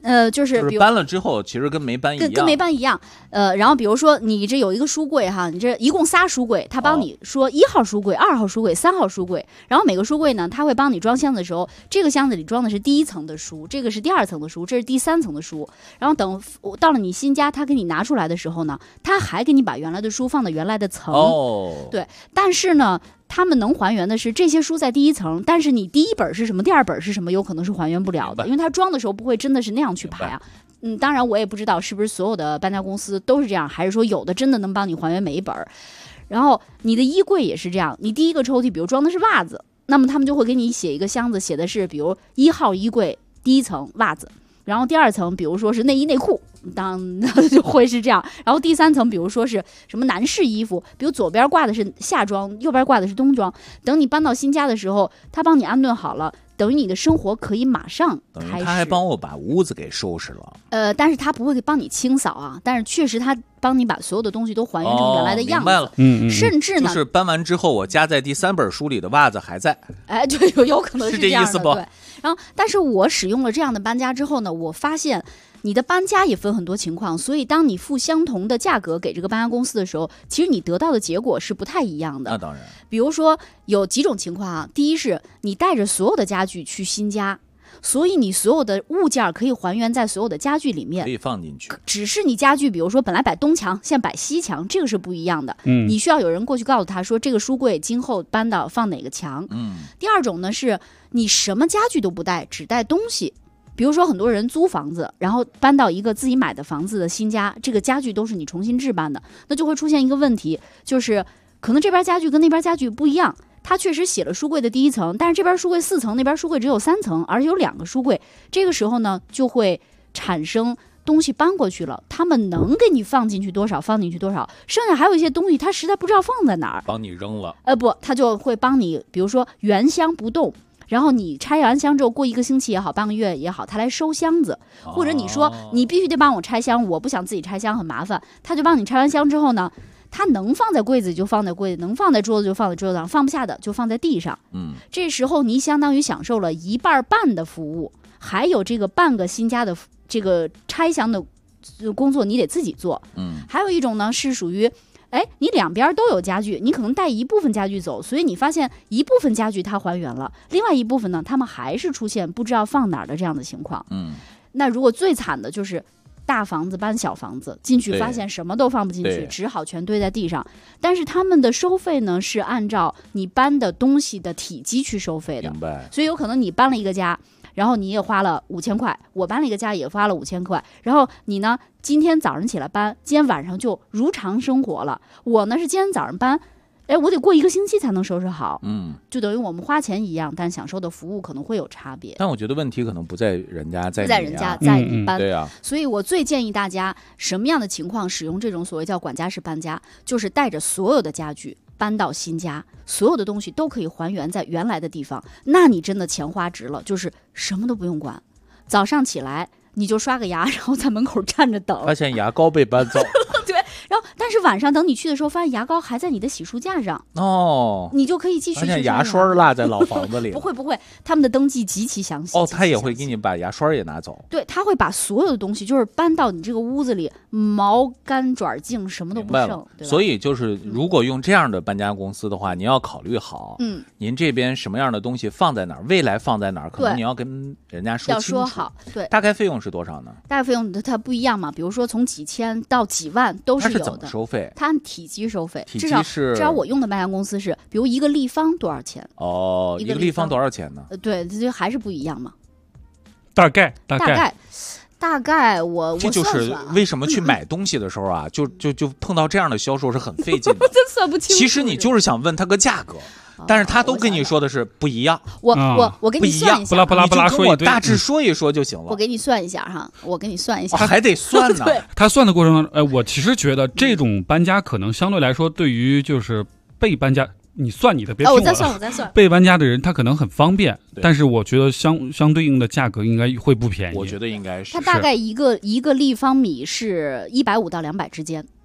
就是搬了之后，其实跟没搬一样， 跟没搬一样。然后比如说你这有一个书柜哈，你这一共仨书柜，他帮你说1号书柜、2号书柜、3号书柜，然后每个书柜呢，他会帮你装箱子的时候，这个箱子里装的是第1层的书，这个是第2层的书，这是第3层的书。然后等到了你新家，他给你拿出来的时候呢，他还给你把原来的书放到原来的层。对，但是呢。他们能还原的是这些书在第1层，但是你第1本是什么，第2本是什么，有可能是还原不了的，因为它装的时候不会真的是那样去排啊。当然我也不知道是不是所有的搬家公司都是这样，还是说有的真的能帮你还原每一本。然后你的衣柜也是这样，你第1个抽屉比如装的是袜子，那么他们就会给你写一个箱子，写的是比如1号衣柜第1层袜子，然后第2层比如说是内衣内裤，就会是这样，然后第3层比如说是什么男士衣服，比如左边挂的是夏装，右边挂的是冬装。等你搬到新家的时候，他帮你安顿好了，等于你的生活可以马上开始。 他还帮我把屋子给收拾了。 但是他不会帮你清扫啊，但是确实他帮你把所有的东西都还原成原来的样子。 明白了。 甚至呢， 就是搬完之后，我夹在第3本书里的袜子还在。 就有可能是这样的， 是这意思不？ 对。然后，但是我使用了这样的搬家之后呢，我发现。你的搬家也分很多情况，所以当你付相同的价格给这个搬家公司的时候，其实你得到的结果是不太一样的。 那当然， 比如说有几种情况啊，第一是你带着所有的家具去新家，所以你所有的物件可以还原在所有的家具里面， 可以放进去。 只是你家具，比如说本来摆东墙，现在摆西墙，这个是不一样的。你需要有人过去告诉他说，这个书柜今后搬到放哪个墙。第二种呢，是你什么家具都不带，只带东西。比如说很多人租房子，然后搬到一个自己买的房子的新家，这个家具都是你重新置办的，那就会出现一个问题，就是可能这边家具跟那边家具不一样，他确实写了书柜的第1层，但是这边书柜4层，那边书柜只有3层，而且有2个书柜，这个时候呢就会产生东西搬过去了，他们能给你放进去多少放进去多少，剩下还有一些东西他实在不知道放在哪儿， 帮你扔了。 不，他就会帮你，比如说原箱不动，然后你拆完箱之后，过1个星期也好，半个月也好，他来收箱子，或者你说你必须得帮我拆箱，我不想自己拆箱很麻烦，他就帮你拆完箱之后呢，他能放在柜子就放在柜子，能放在桌子就放在桌子上，放不下的就放在地上。这时候你相当于享受了1半半的服务，还有这个半个新家的这个拆箱的工作你得自己做。还有一种呢是属于你两边都有家具，你可能带一部分家具走，所以你发现一部分家具它还原了，另外一部分呢，他们还是出现不知道放哪儿的这样的情况。那如果最惨的就是大房子搬小房子，进去发现什么都放不进去，只好全堆在地上。但是他们的收费呢，是按照你搬的东西的体积去收费的。 明白。 所以有可能你搬了一个家，然后你也花了5000块，我搬了一个家也花了5000块，然后你呢今天早上起来搬，今天晚上就如常生活了。我呢是今天早上搬，我得过1个星期才能收拾好。就等于我们花钱一样，但享受的服务可能会有差别。 但我觉得问题可能不在人家，在人家，在你搬。 对啊。 所以我最建议大家什么样的情况使用这种所谓叫管家式搬家，就是带着所有的家具搬到新家，所有的东西都可以还原在原来的地方，那你真的钱花值了，就是什么都不用管，早上起来你就刷个牙，然后在门口站着等， 发现牙膏被搬走。 对，然后但是晚上等你去的时候，发现牙膏还在你的洗漱架上。你就可以继续去刷牙。 发现牙刷落在老房子里。 不会，他们的登记极其详细。 他也会给你把牙刷也拿走。 对，他会把所有的东西就是搬到你这个屋子里，毛干爪净什么都不剩。对吧？ 所以就是如果用这样的搬家公司的话，你要考虑好，您这边什么样的东西放在哪儿，未来放在哪儿，可能你要跟人家说清楚。 要说好。对， 大概费用是多少呢？ 大概费用它不一样嘛，比如说从几千到几万都是有的。 它是怎么收费？ 它按体积收费， 至少我用的搬家公司是，比如1个立方多少钱？ 一个立方多少钱呢？ 对，这还是不一样嘛。 大概， 我这就是为什么去买东西的时候啊，就碰到这样的销售是很费劲的。 真算不清楚。 其实你就是想问他个价格。但是他都跟你说的是不一样。 我给你算一下， 不拉说一堆， 大致说一说就行了。 我给你算一下哈， 还得算呢。 他算的过程中，我其实觉得这种搬家可能相对来说，对于就是被搬家，你算你的，别听我再算。 被搬家的人他可能很方便，但是我觉得相对应的价格应该会不便宜。 我觉得应该是。 它大概一个立方米是150到200之间。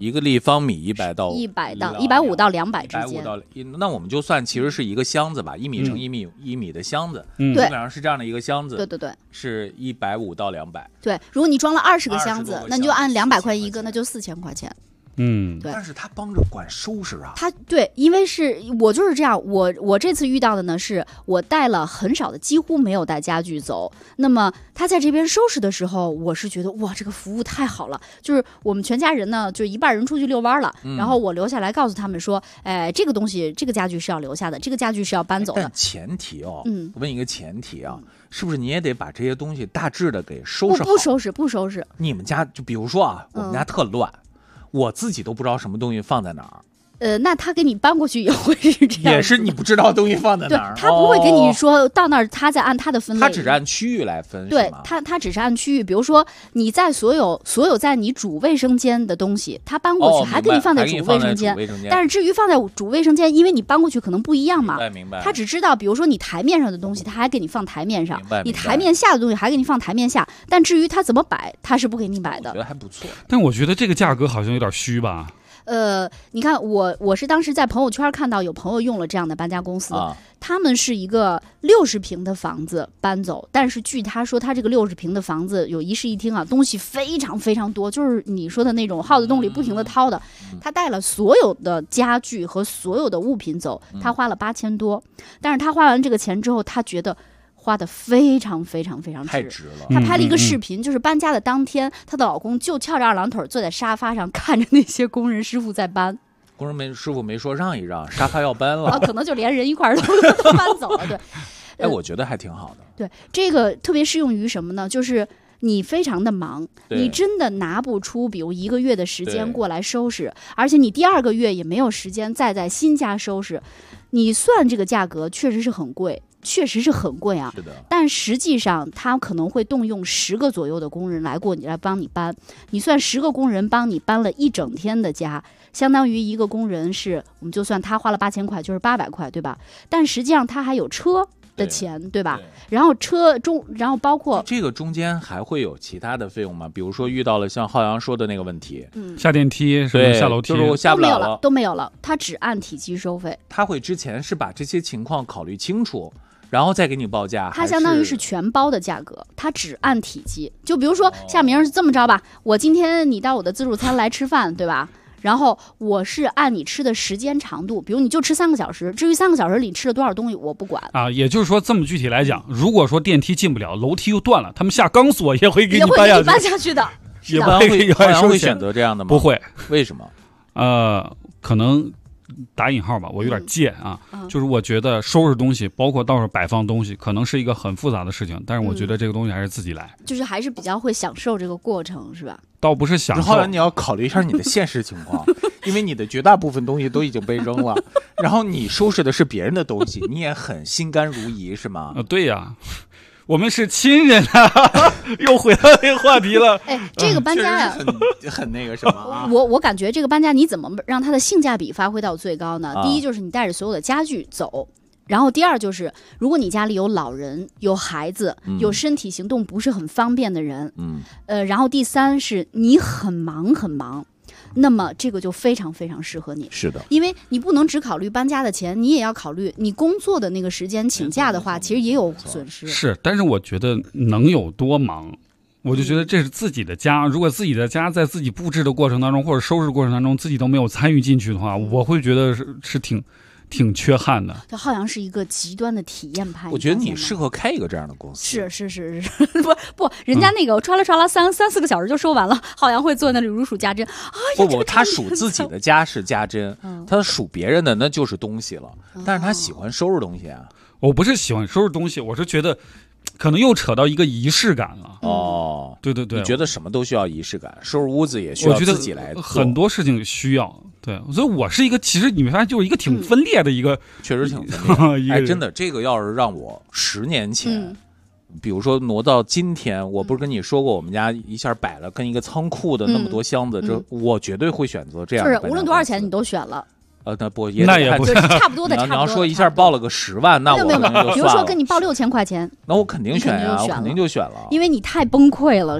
1个立方米100到 150到200之间。 那我们就算其实是一个箱子吧，1米乘1米的箱子，基本上是这样的一个箱子。 对， 是150到200。 对，如果你装了20个箱子，那你就按200块一个，那就4000块钱。对， 但是他帮着管收拾啊。 对，因为是我就是这样，我这次遇到的呢，是我带了很少的，几乎没有带家具走。那么他在这边收拾的时候，我是觉得哇，这个服务太好了。就是我们全家人呢，就一半人出去遛弯了，然后我留下来告诉他们说，这个东西，这个家具是要留下的，这个家具是要搬走的。 但前提我问一个前提啊，是不是你也得把这些东西大致的给收拾好？ 不收拾。 你们家就比如说啊，我们家特乱。我自己都不知道什么东西放在哪儿。 那他给你搬过去也会是这样， 也是你不知道东西放在哪儿。 对，他不会跟你说到那儿，他再按他的分类。 他只是按区域来分。 对，他只是按区域。比如说你在所有在你主卫生间的东西，他搬过去还给你放在主卫生间。但是至于放在主卫生间，因为你搬过去可能不一样嘛。 明白。 他只知道，比如说你台面上的东西，他还给你放台面上；你台面下的东西还给你放台面下。但至于他怎么摆，他是不给你摆的。 我觉得还不错。 但我觉得这个价格好像有点虚吧。 你看我是当时在朋友圈看到有朋友用了这样的搬家公司，他们是一个60平的房子搬走，但是据他说，他这个60平的房子有一室一厅啊，东西非常非常多，就是你说的那种耗子洞里不停的掏的。他带了所有的家具和所有的物品走，他花了8000多，但是他花完这个钱之后，他觉得花的非常非常非常太值了。 她拍了一个视频，就是搬家的当天，她的老公就翘着2郎腿坐在沙发上，看着那些工人师傅在搬。 工人师傅没说让一让，沙发要搬了， 可能就连人一块儿都搬走了。对， 我觉得还挺好的。 对，这个特别适用于什么呢？就是你非常的忙，你真的拿不出比如1个月的时间过来收拾，而且你第2个月也没有时间再在新家收拾，你算这个价格确实是很贵。啊， 是的。 但实际上他可能会动用10个左右的工人来帮你搬，你算10个工人帮你搬了一整天的家，相当于一个工人是，我们就算他花了8000块，就是800块，对吧？但实际上他还有车的钱，对吧？然后然后包括这个中间还会有其他的费用吗？比如说遇到了像浩洋说的那个问题， 下电梯什么下楼梯， 就是我下不了了， 都没有了，他只按体积收费。 他会之前是把这些情况考虑清楚，然后再给你报价。 它相当于是全包的价格，它只按体积。就比如说夏明这么着吧，我今天你到我的自助餐来吃饭，对吧？然后我是按你吃的时间长度，比如你就吃3个小时，至于3个小时里你吃了多少东西我不管啊。也就是说这么具体来讲，如果说电梯进不了，楼梯又断了，他们下钢索也会给你搬下去的。 也会选择这样的吗？ 不会。 为什么？ 可能打引号吧，我有点贱啊，就是我觉得收拾东西，包括到时候摆放东西，可能是一个很复杂的事情，但是我觉得这个东西还是自己来， 就是还是比较会享受这个过程，是吧？ 倒不是享受， 后来你要考虑一下你的现实情况，因为你的绝大部分东西都已经被扔了，然后你收拾的是别人的东西，你也很心甘如饴，是吗？ 对呀。我们是亲人啊，又回到这个话题了。 这个搬家呀， 很那个什么啊。 我感觉这个搬家你怎么让它的性价比发挥到最高呢？第一就是你带着所有的家具走，然后第二就是如果你家里有老人、有孩子、有身体行动不是很方便的人，然后第三是你很忙。那么这个就非常非常适合你， 是的， 因为你不能只考虑搬家的钱，你也要考虑你工作的那个时间，请假的话，其实也有损失。 是，但是我觉得能有多忙，我就觉得这是自己的家。如果自己的家在自己布置的过程当中，或者收拾过程当中，自己都没有参与进去的话，我会觉得是挺缺憾的。 这浩洋是一个极端的体验派， 我觉得你适合开一个这样的公司。 是，不，人家那个我刷了3-4个小时就收完了，浩洋会坐那里如数家珍。 不，他数自己的家是家珍，他数别人的那就是东西了。但是他喜欢收拾东西啊。 我不是喜欢收拾东西，我是觉得可能又扯到一个仪式感了。 哦， 对， 你觉得什么都需要仪式感，收拾屋子也需要自己来做， 很多事情需要。对，所以我是一个，其实你们发现就是一个挺分裂的一个， 确实挺分裂。真的，这个要是让我10年前，比如说挪到今天，我不是跟你说过，我们家一下摆了跟一个仓库的那么多箱子，我绝对会选择这样的。 是，无论多少钱你都选了。 那也不差不多的。 你要说一下报了个10万，那我没有，比如说跟你报6000块钱， 那我肯定选呀，我肯定就选了， 因为你太崩溃了，是吧？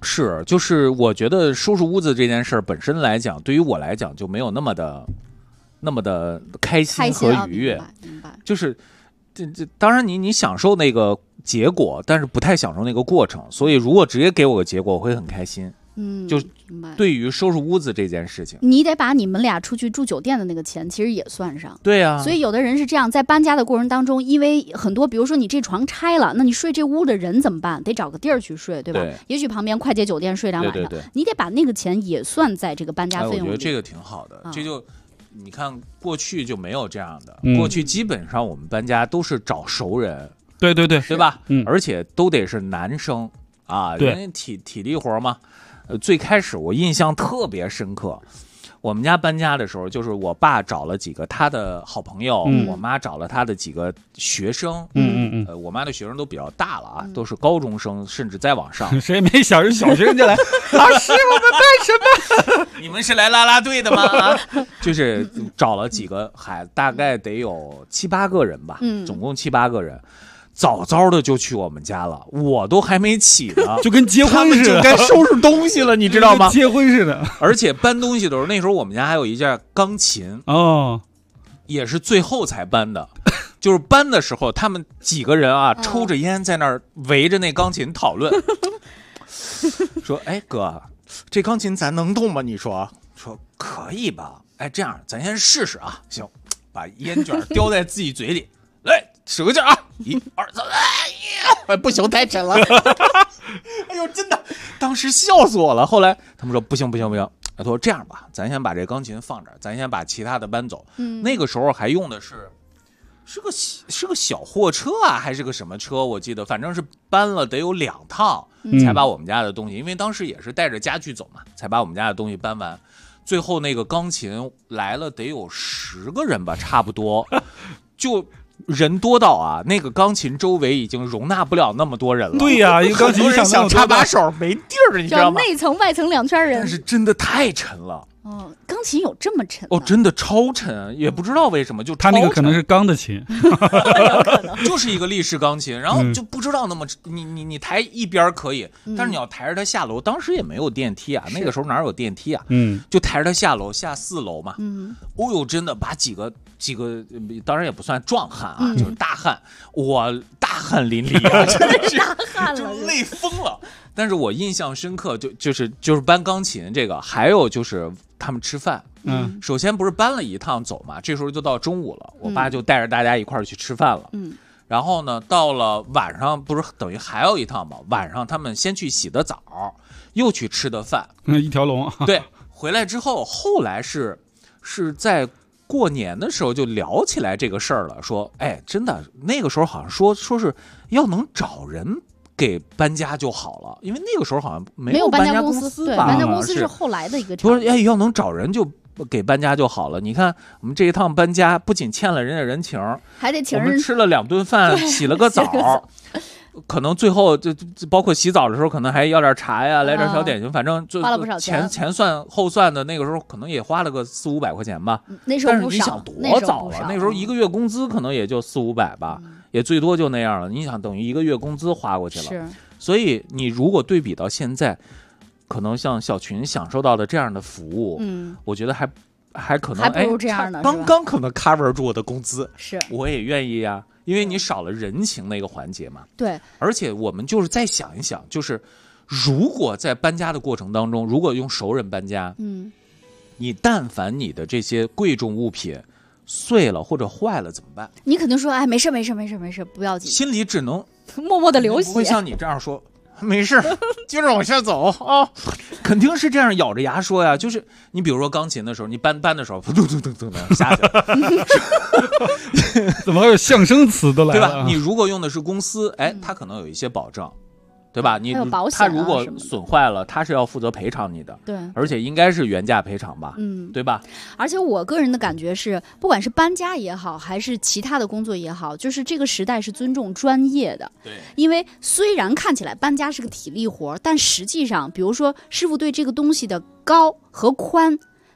是，就是我觉得收拾屋子这件事儿本身来讲，对于我来讲就没有那么的开心和愉悦。 明白。 就是这当然你享受那个结果，但是不太享受那个过程。所以如果直接给我个结果，我会很开心。就对于收拾屋子这件事情， 你得把你们俩出去住酒店的那个钱其实也算上。 对啊， 所以有的人是这样，在搬家的过程当中，因为很多，比如说你这床拆了，那你睡这屋的人怎么办？得找个地儿去睡，对吧？ 对， 也许旁边快捷酒店睡2晚上， 对， 你得把那个钱也算在这个搬家费用里。 我觉得这个挺好的，这就你看过去就没有这样的，过去基本上我们搬家都是找熟人， 对吧？而且都得是男生啊，因为体力活嘛。最开始我印象特别深刻，我们家搬家的时候，就是我爸找了几个他的好朋友，我妈找了他的几个学生，我妈的学生都比较大了啊，都是高中生，甚至再往上。 谁没想着小学生就来？老师，我们干什么？ 你们是来啦啦队的吗？就是找了几个孩子，大概得有7、8个人吧，总共7、8个人。早早的就去我们家了，我都还没起呢， 就跟结婚似的， 就该收拾东西了，你知道吗？ 结婚似的。 而且搬东西的时候，那时候我们家还有一件钢琴也是最后才搬的。就是搬的时候，他们几个人啊，抽着烟在那儿围着那钢琴讨论，说：“哎哥，这钢琴咱能动吗？”你说可以吧？哎，这样咱先试试啊。行，把烟卷叼在自己嘴里，来。使个劲啊！1、2、3，哎呀，不行，太沉了。哎呦，真的，当时笑死我了。后来他们说不行，他说这样吧，咱先把这钢琴放这儿，咱先把其他的搬走。那个时候还用的是个小货车啊，还是个什么车？我记得，反正是搬了得有2趟，才把我们家的东西，因为当时也是带着家具走嘛，才把我们家的东西搬完。最后那个钢琴来了得有10个人吧，差不多，就。人多到啊，那个钢琴周围已经容纳不了那么多人了。 对呀，一个钢琴想插把手没地儿，你知道吗？ 内层外层2圈人。 但是真的太沉了。 钢琴有这么沉？ 真的超沉，也不知道为什么就他那个可能是钢的琴， 有可能就是一个立式钢琴，然后就不知道那么你抬一边可以，但是你要抬着它下楼，当时也没有电梯啊，那个时候哪有电梯啊？就抬着它下楼，下4楼嘛。哦呦，真的把几个，当然也不算壮汉啊，就是大汉，我大汗淋漓啊，真的是大汗了， 就累疯了。但是我印象深刻，就是搬钢琴这个，还有就是他们吃饭。首先不是搬了一趟走嘛，这时候就到中午了，我爸就带着大家一块儿去吃饭了。然后呢，到了晚上不是等于还有一趟嘛？晚上他们先去洗的澡，又去吃的饭， 一条龙。 对，回来之后，后来是在过年的时候就聊起来这个事儿了，说，哎，真的那个时候好像说是要能找人给搬家就好了，因为那个时候好像没有搬家公司吧？ 对，搬家公司是后来的一个。 说，哎，要能找人就给搬家就好了。你看我们这一趟搬家，不仅欠了人家人情， 还得请人。 我们吃了2顿饭，洗了个澡。可能最后就包括洗澡的时候，可能还要点茶呀，来点小点心，反正就花了不少钱， 前算后算的，那个时候可能也花了个400、500块钱吧。 那时候不少， 但是你想多早了？那时候1个月工资可能也就400、500吧，也最多就那样了。你想等于1个月工资花过去了， 是。 所以你如果对比到现在，可能像小群享受到的这样的服务，我觉得还可能还不如这样的， 刚刚可能 cover 住我的工资， 是， 我也愿意呀。因为你少了人情那个环节嘛， 对， 而且我们就是再想一想，就是如果在搬家的过程当中，如果用熟人搬家，你但凡你的这些贵重物品碎了或者坏了怎么办？ 你肯定说，哎，没事，不要紧， 心里只能默默的流血， 不会像你这样说。没事，接着往下走啊！肯定是这样咬着牙说呀。就是你比如说钢琴的时候，你搬的时候，噔下去了， 怎么还有象声词都来了？ 对吧？你如果用的是公司，哎，它可能有一些保证，对吧？你他如果损坏了，他是要负责赔偿你的， 对， 而且应该是原价赔偿吧，对吧？ 而且我个人的感觉是，不管是搬家也好，还是其他的工作也好，就是这个时代是尊重专业的。 对， 因为虽然看起来搬家是个体力活，但实际上，比如说师傅对这个东西的高和宽的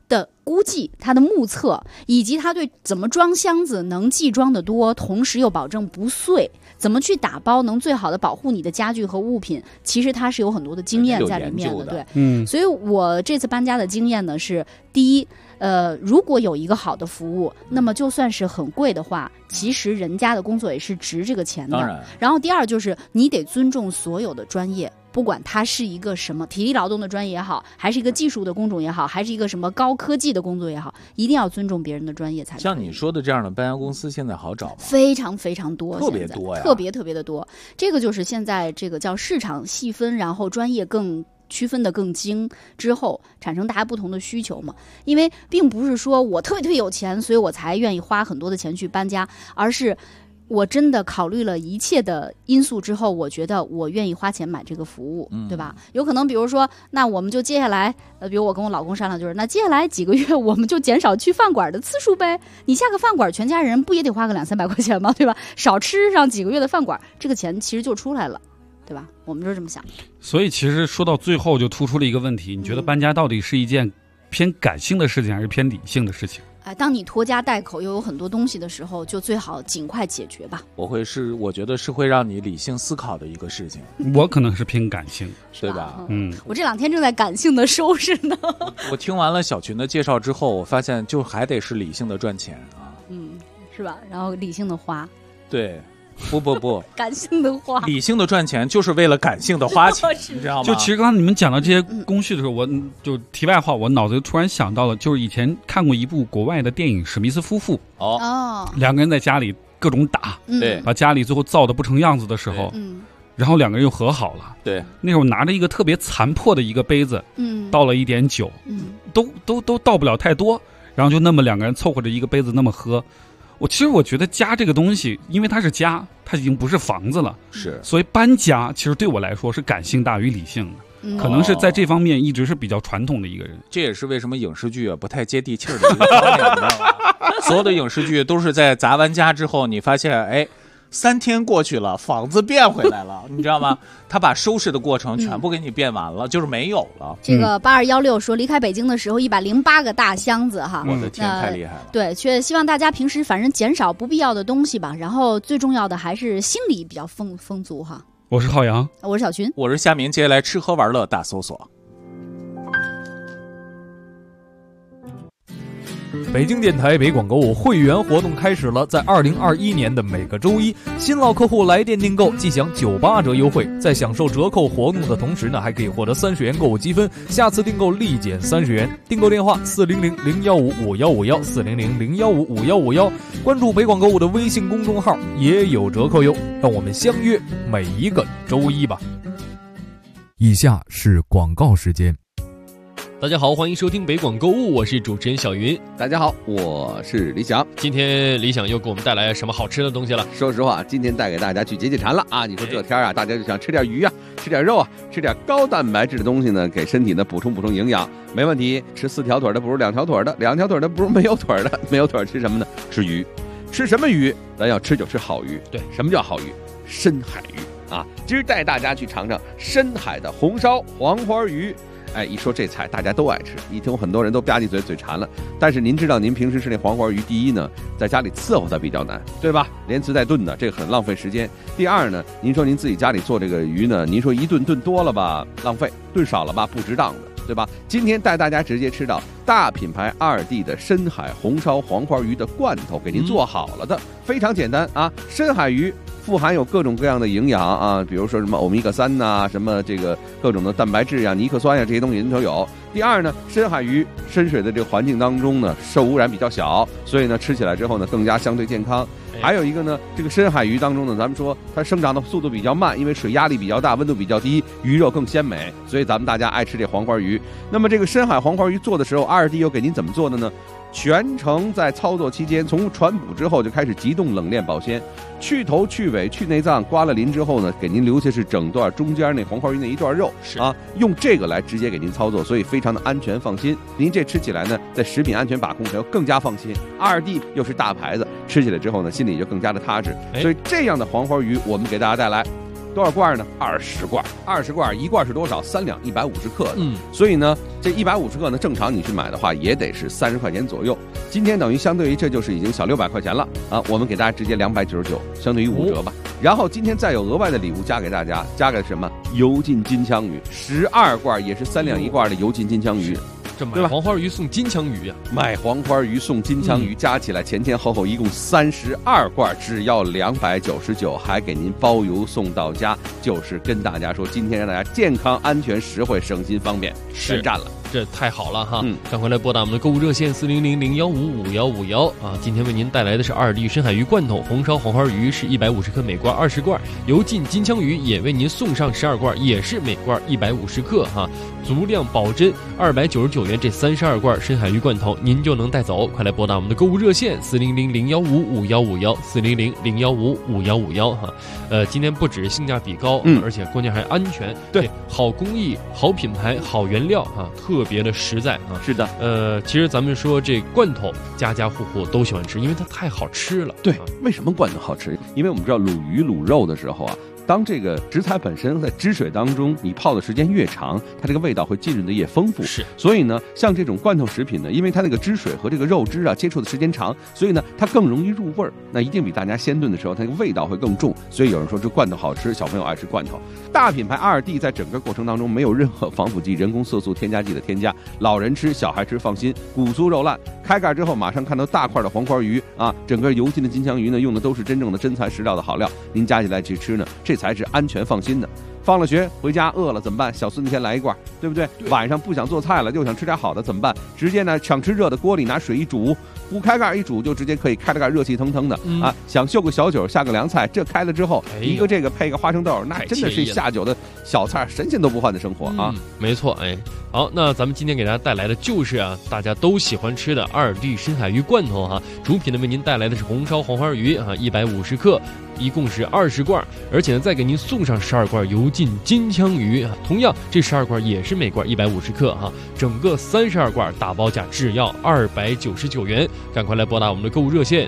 估计、它的目测，以及它对怎么装箱子能既装得多，同时又保证不碎，怎么去打包能最好的保护你的家具和物品，其实它是有很多的经验在里面的。对，所以我这次搬家的经验呢是，第一，如果有一个好的服务，那么就算是很贵的话，其实人家的工作也是值这个钱的。然后第二就是你得尊重所有的专业，不管它是一个什么体力劳动的专业也好，还是一个技术的工种也好，还是一个什么高科技的工作也好，一定要尊重别人的专业才可以。 像你说的这样的搬家公司现在好找吗？ 非常非常多， 特别多呀， 特别特别的多。这个就是现在这个叫市场细分，然后专业更区分的更精之后，产生大家不同的需求嘛。因为并不是说我特别有钱，所以我才愿意花很多的钱去搬家，而是我真的考虑了一切的因素之后，我觉得我愿意花钱买这个服务，对吧？有可能比如说，那我们就接下来，比如我跟我老公商量，就是那接下来几个月我们就减少去饭馆的次数呗。你下个饭馆，全家人不也得花个200-300块钱吗？对吧？少吃上几个月的饭馆，这个钱其实就出来了，对吧？我们就是这么想。 所以其实说到最后，就突出了一个问题：你觉得搬家到底是一件偏感性的事情，还是偏理性的事情？ 当你拖家带口又有很多东西的时候，就最好尽快解决吧。 我觉得是会让你理性思考的一个事情。 我可能是偏感性， 对吧？ 我这2天正在感性的收拾呢。 我听完了小群的介绍之后，我发现就还得是理性的赚钱啊。 是吧？然后理性的花。 对。不感性的花， 理性的赚钱就是为了感性的花钱，你知道吗？ 就其实刚才你们讲到这些工序的时候，我就题外话，我脑子突然想到了，就是以前看过一部国外的电影《史密斯夫妇》两个人在家里各种打， 对， 把家里最后造的不成样子的时候，然后2个人又和好了， 对， 那时候拿着一个特别残破的一个杯子，倒了一点酒，都倒不了太多，然后就那么2个人凑合着一个杯子那么喝。其实我觉得家这个东西，因为它是家，它已经不是房子了， 是， 所以搬家其实对我来说是感性大于理性的，可能是在这方面一直是比较传统的一个人。 这也是为什么影视剧不太接地气的一个方面，你知道吗？所有的影视剧都是在砸完家之后，你发现3天过去了，房子变回来了，你知道吗？他把收拾的过程全部给你变完了，就是没有了。 这个8216说，离开北京的时候108个大箱子哈， 我的天，太厉害了。 对，却希望大家平时反正减少不必要的东西吧，然后最重要的还是心理比较丰足哈。 我是浩洋， 我是小群， 我是夏明，接下来吃喝玩乐大搜索。 北京电台北广购物会员活动开始了，在2021年的每个周一，新老客户来电订购即享98折优惠，在享受折扣活动的同时呢，还可以获得30元购物积分，下次订购立减30元。订购电话400-015-5151，400-015-5151，关注北广购物的微信公众号也有折扣哟。让我们相约每一个周一吧。以下是广告时间。 大家好，欢迎收听北广购物，我是主持人小云。 大家好，我是李想。 今天李想又给我们带来什么好吃的东西了？ 说实话，今天带给大家去解解馋了啊！你说这天啊，大家就想吃点鱼啊，吃点肉啊，吃点高蛋白质的东西呢，给身体呢补充营养，没问题。吃4条腿的不如2条腿的，2条腿的不如没有腿的，没有腿吃什么呢？吃鱼。吃什么鱼？咱要吃就吃好鱼。 对， 什么叫好鱼？深海鱼啊！今儿带大家去尝尝深海的红烧黄花鱼。一说这菜大家都爱吃，一听很多人都吧唧嘴馋了。但是您知道您平时吃那黄花鱼，第一呢，在家里伺候它比较难，对吧？连吃带炖的，这个很浪费时间。第二呢，您说您自己家里做这个鱼呢，您说一炖多了吧，浪费；炖少了吧，不值当的，对吧？今天带大家直接吃到大品牌2D 的深海红烧黄花鱼的罐头，给您做好了的，非常简单啊。深海鱼富含有各种各样的营养啊，比如说什么欧米伽3呐，什么这个各种的蛋白质啊、尼克酸啊，这些东西都有。第二呢，深海鱼深水的这个环境当中呢，受污染比较小，所以呢吃起来之后呢更加相对健康。还有一个呢，这个深海鱼当中呢，咱们说它生长的速度比较慢，因为水压力比较大，温度比较低，鱼肉更鲜美，所以咱们大家爱吃这黄花鱼。那么这个深海黄花鱼做的时候，2D 又给您怎么做的呢？全程在操作期间，从传补之后就开始急冻冷链保鲜，去头去尾去内脏，刮了鳞之后呢，给您留下是整段中间那黄花鱼那一段肉啊，用这个来直接给您操作，所以非常的安全放心。您这吃起来呢，在食品安全把控上更加放心。2D 又是大牌子，吃起来之后呢，心里就更加的踏实。所以这样的黄花鱼，我们给大家带来多少罐呢？20罐，20罐，一罐是多少？3两150克的。所以呢，这150克呢，正常你去买的话也得是30块钱左右。今天等于相对于这就是已经小600块钱了啊！我们给大家直接299，相对于5折吧。然后今天再有额外的礼物加给大家，加给什么？油浸金枪鱼12罐，也是3两1罐的油浸金枪鱼。 这买黄花鱼送金枪鱼呀！ 买黄花鱼送金枪鱼，加起来前后一共32罐，只要299，还给您包邮送到家。就是跟大家说，今天让大家健康、安全、实惠、省心、方便，全占了。 这太好了哈！赶快来拨打我们的购物热线400-015-5151啊！今天为您带来的是2粒深海鱼罐头，红烧黄花鱼是150克，每罐20罐；油浸金枪鱼也为您送上12罐，也是每罐150克哈，足量保真，299元这32罐深海鱼罐头您就能带走。快来拨打我们的购物热线400-015-5151，400-015-5151哈。今天不止性价比高，而且关键还安全，对，好工艺、好品牌、好原料啊，特别的实在啊。 是的， 其实咱们说这罐头，家家户户都喜欢吃，因为它太好吃了。 对，为什么罐头好吃？因为我们知道卤鱼、卤肉的时候啊，当这个食材本身在汁水当中，你泡的时间越长，它这个味道会浸润的越丰富。 是， 所以呢，像这种罐头食品呢，因为它那个汁水和这个肉汁啊接触的时间长，所以呢，它更容易入味儿。那一定比大家鲜炖的时候，它那个味道会更重。所以有人说这罐头好吃，小朋友爱吃罐头。大品牌2D在整个过程当中没有任何防腐剂、人工色素、添加剂的添加，老人吃、小孩吃放心，骨酥肉烂。开盖之后马上看到大块的黄花鱼啊，整个油浸的金枪鱼呢，用的都是真正的真材实料的好料，您加起来去吃呢，这才是安全放心的。放了学回家饿了怎么办？小孙子先来一罐，对不对？晚上不想做菜了，又想吃点好的怎么办？直接呢想吃热的，锅里拿水一煮，不开盖一煮就直接可以开了盖，热气腾腾的啊！想秀个小酒，下个凉菜，这开了之后，一个这个配个花生豆，那真的是下酒的小菜，神仙都不换的生活啊！ 没错，哎，好，那咱们今天给大家带来的就是啊，大家都喜欢吃的2粒深海鱼罐头哈。主品呢为您带来的是红烧黄花鱼啊，150克。一共是20罐，而且呢再给您送上12罐油浸金枪鱼啊，同样这12罐也是每罐150克哈，整个32罐打包价只要299元，赶快来拨打我们的购物热线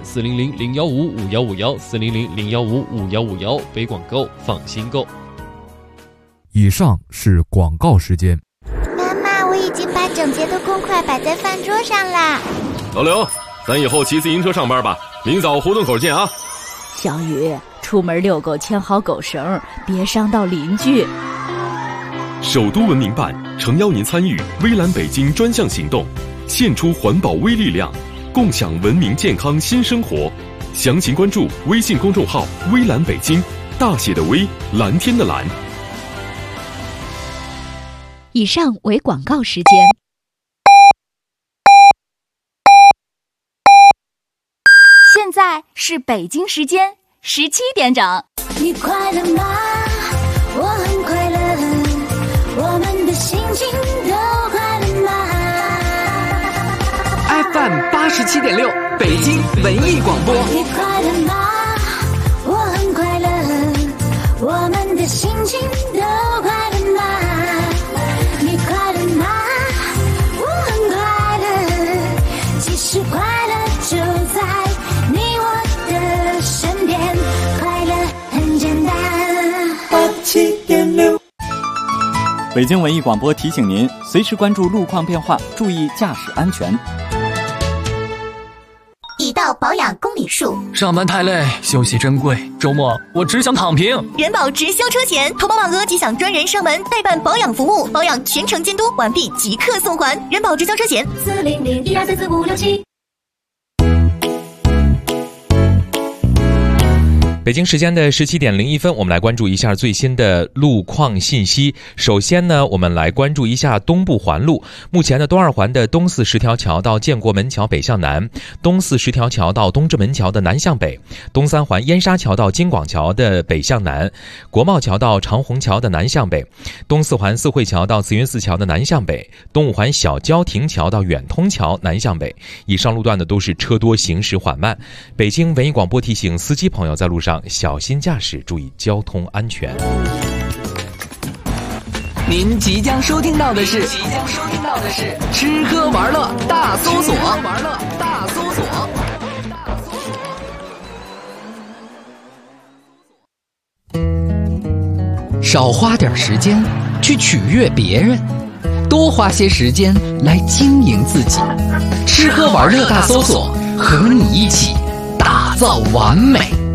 400-015-5151，400-015-5151，北广购放心购。 以上是广告时间。 妈妈，我已经把整洁的公筷摆在饭桌上啦。 老刘，咱以后骑自行车上班吧，明早胡同口见啊。 小雨，出门遛狗牵好狗绳，别伤到邻居。 首都文明办诚邀您参与微蓝北京专项行动，献出环保微力量，共享文明健康新生活。详情关注微信公众号微蓝北京，大写的微，蓝天的蓝。 以上为广告时间。 现在是北京时间17点整。 你快乐吗？我很快乐，我们的心情都快乐吗 ？FM 87.6，北京文艺广播。 你快乐吗？我很快乐，我们的心情都快乐吗？你快乐吗？我很快乐，其实快乐就在你我的身边，快乐很简单。87.6， 北京文艺广播提醒您，随时关注路况变化，注意驾驶安全。 已到保养公里数， 上班太累，休息珍贵，周末我只想躺平。 人保直销车险，投保满额即享专人上门代办保养服务，保养全程监督，完毕即刻送还。人保直销车险400-12344567。 北京时间的17:01，我们来关注一下最新的路况信息。首先呢，我们来关注一下东部环路。目前的东二环的东四十条桥到建国门桥北向南，东四十条桥到东直门桥的南向北，东三环燕莎桥到京广桥的北向南，国贸桥到长虹桥的南向北，东四环四惠桥到慈云寺桥的南向北，东五环小郊亭桥到远通桥南向北。以上路段呢都是车多，行驶缓慢。北京文艺广播提醒司机朋友在路上小心驾驶，注意交通安全。 您即将收听到的是吃喝玩乐大搜索。 少花点时间去取悦别人，多花些时间来经营自己。吃喝玩乐大搜索，和你一起打造完美。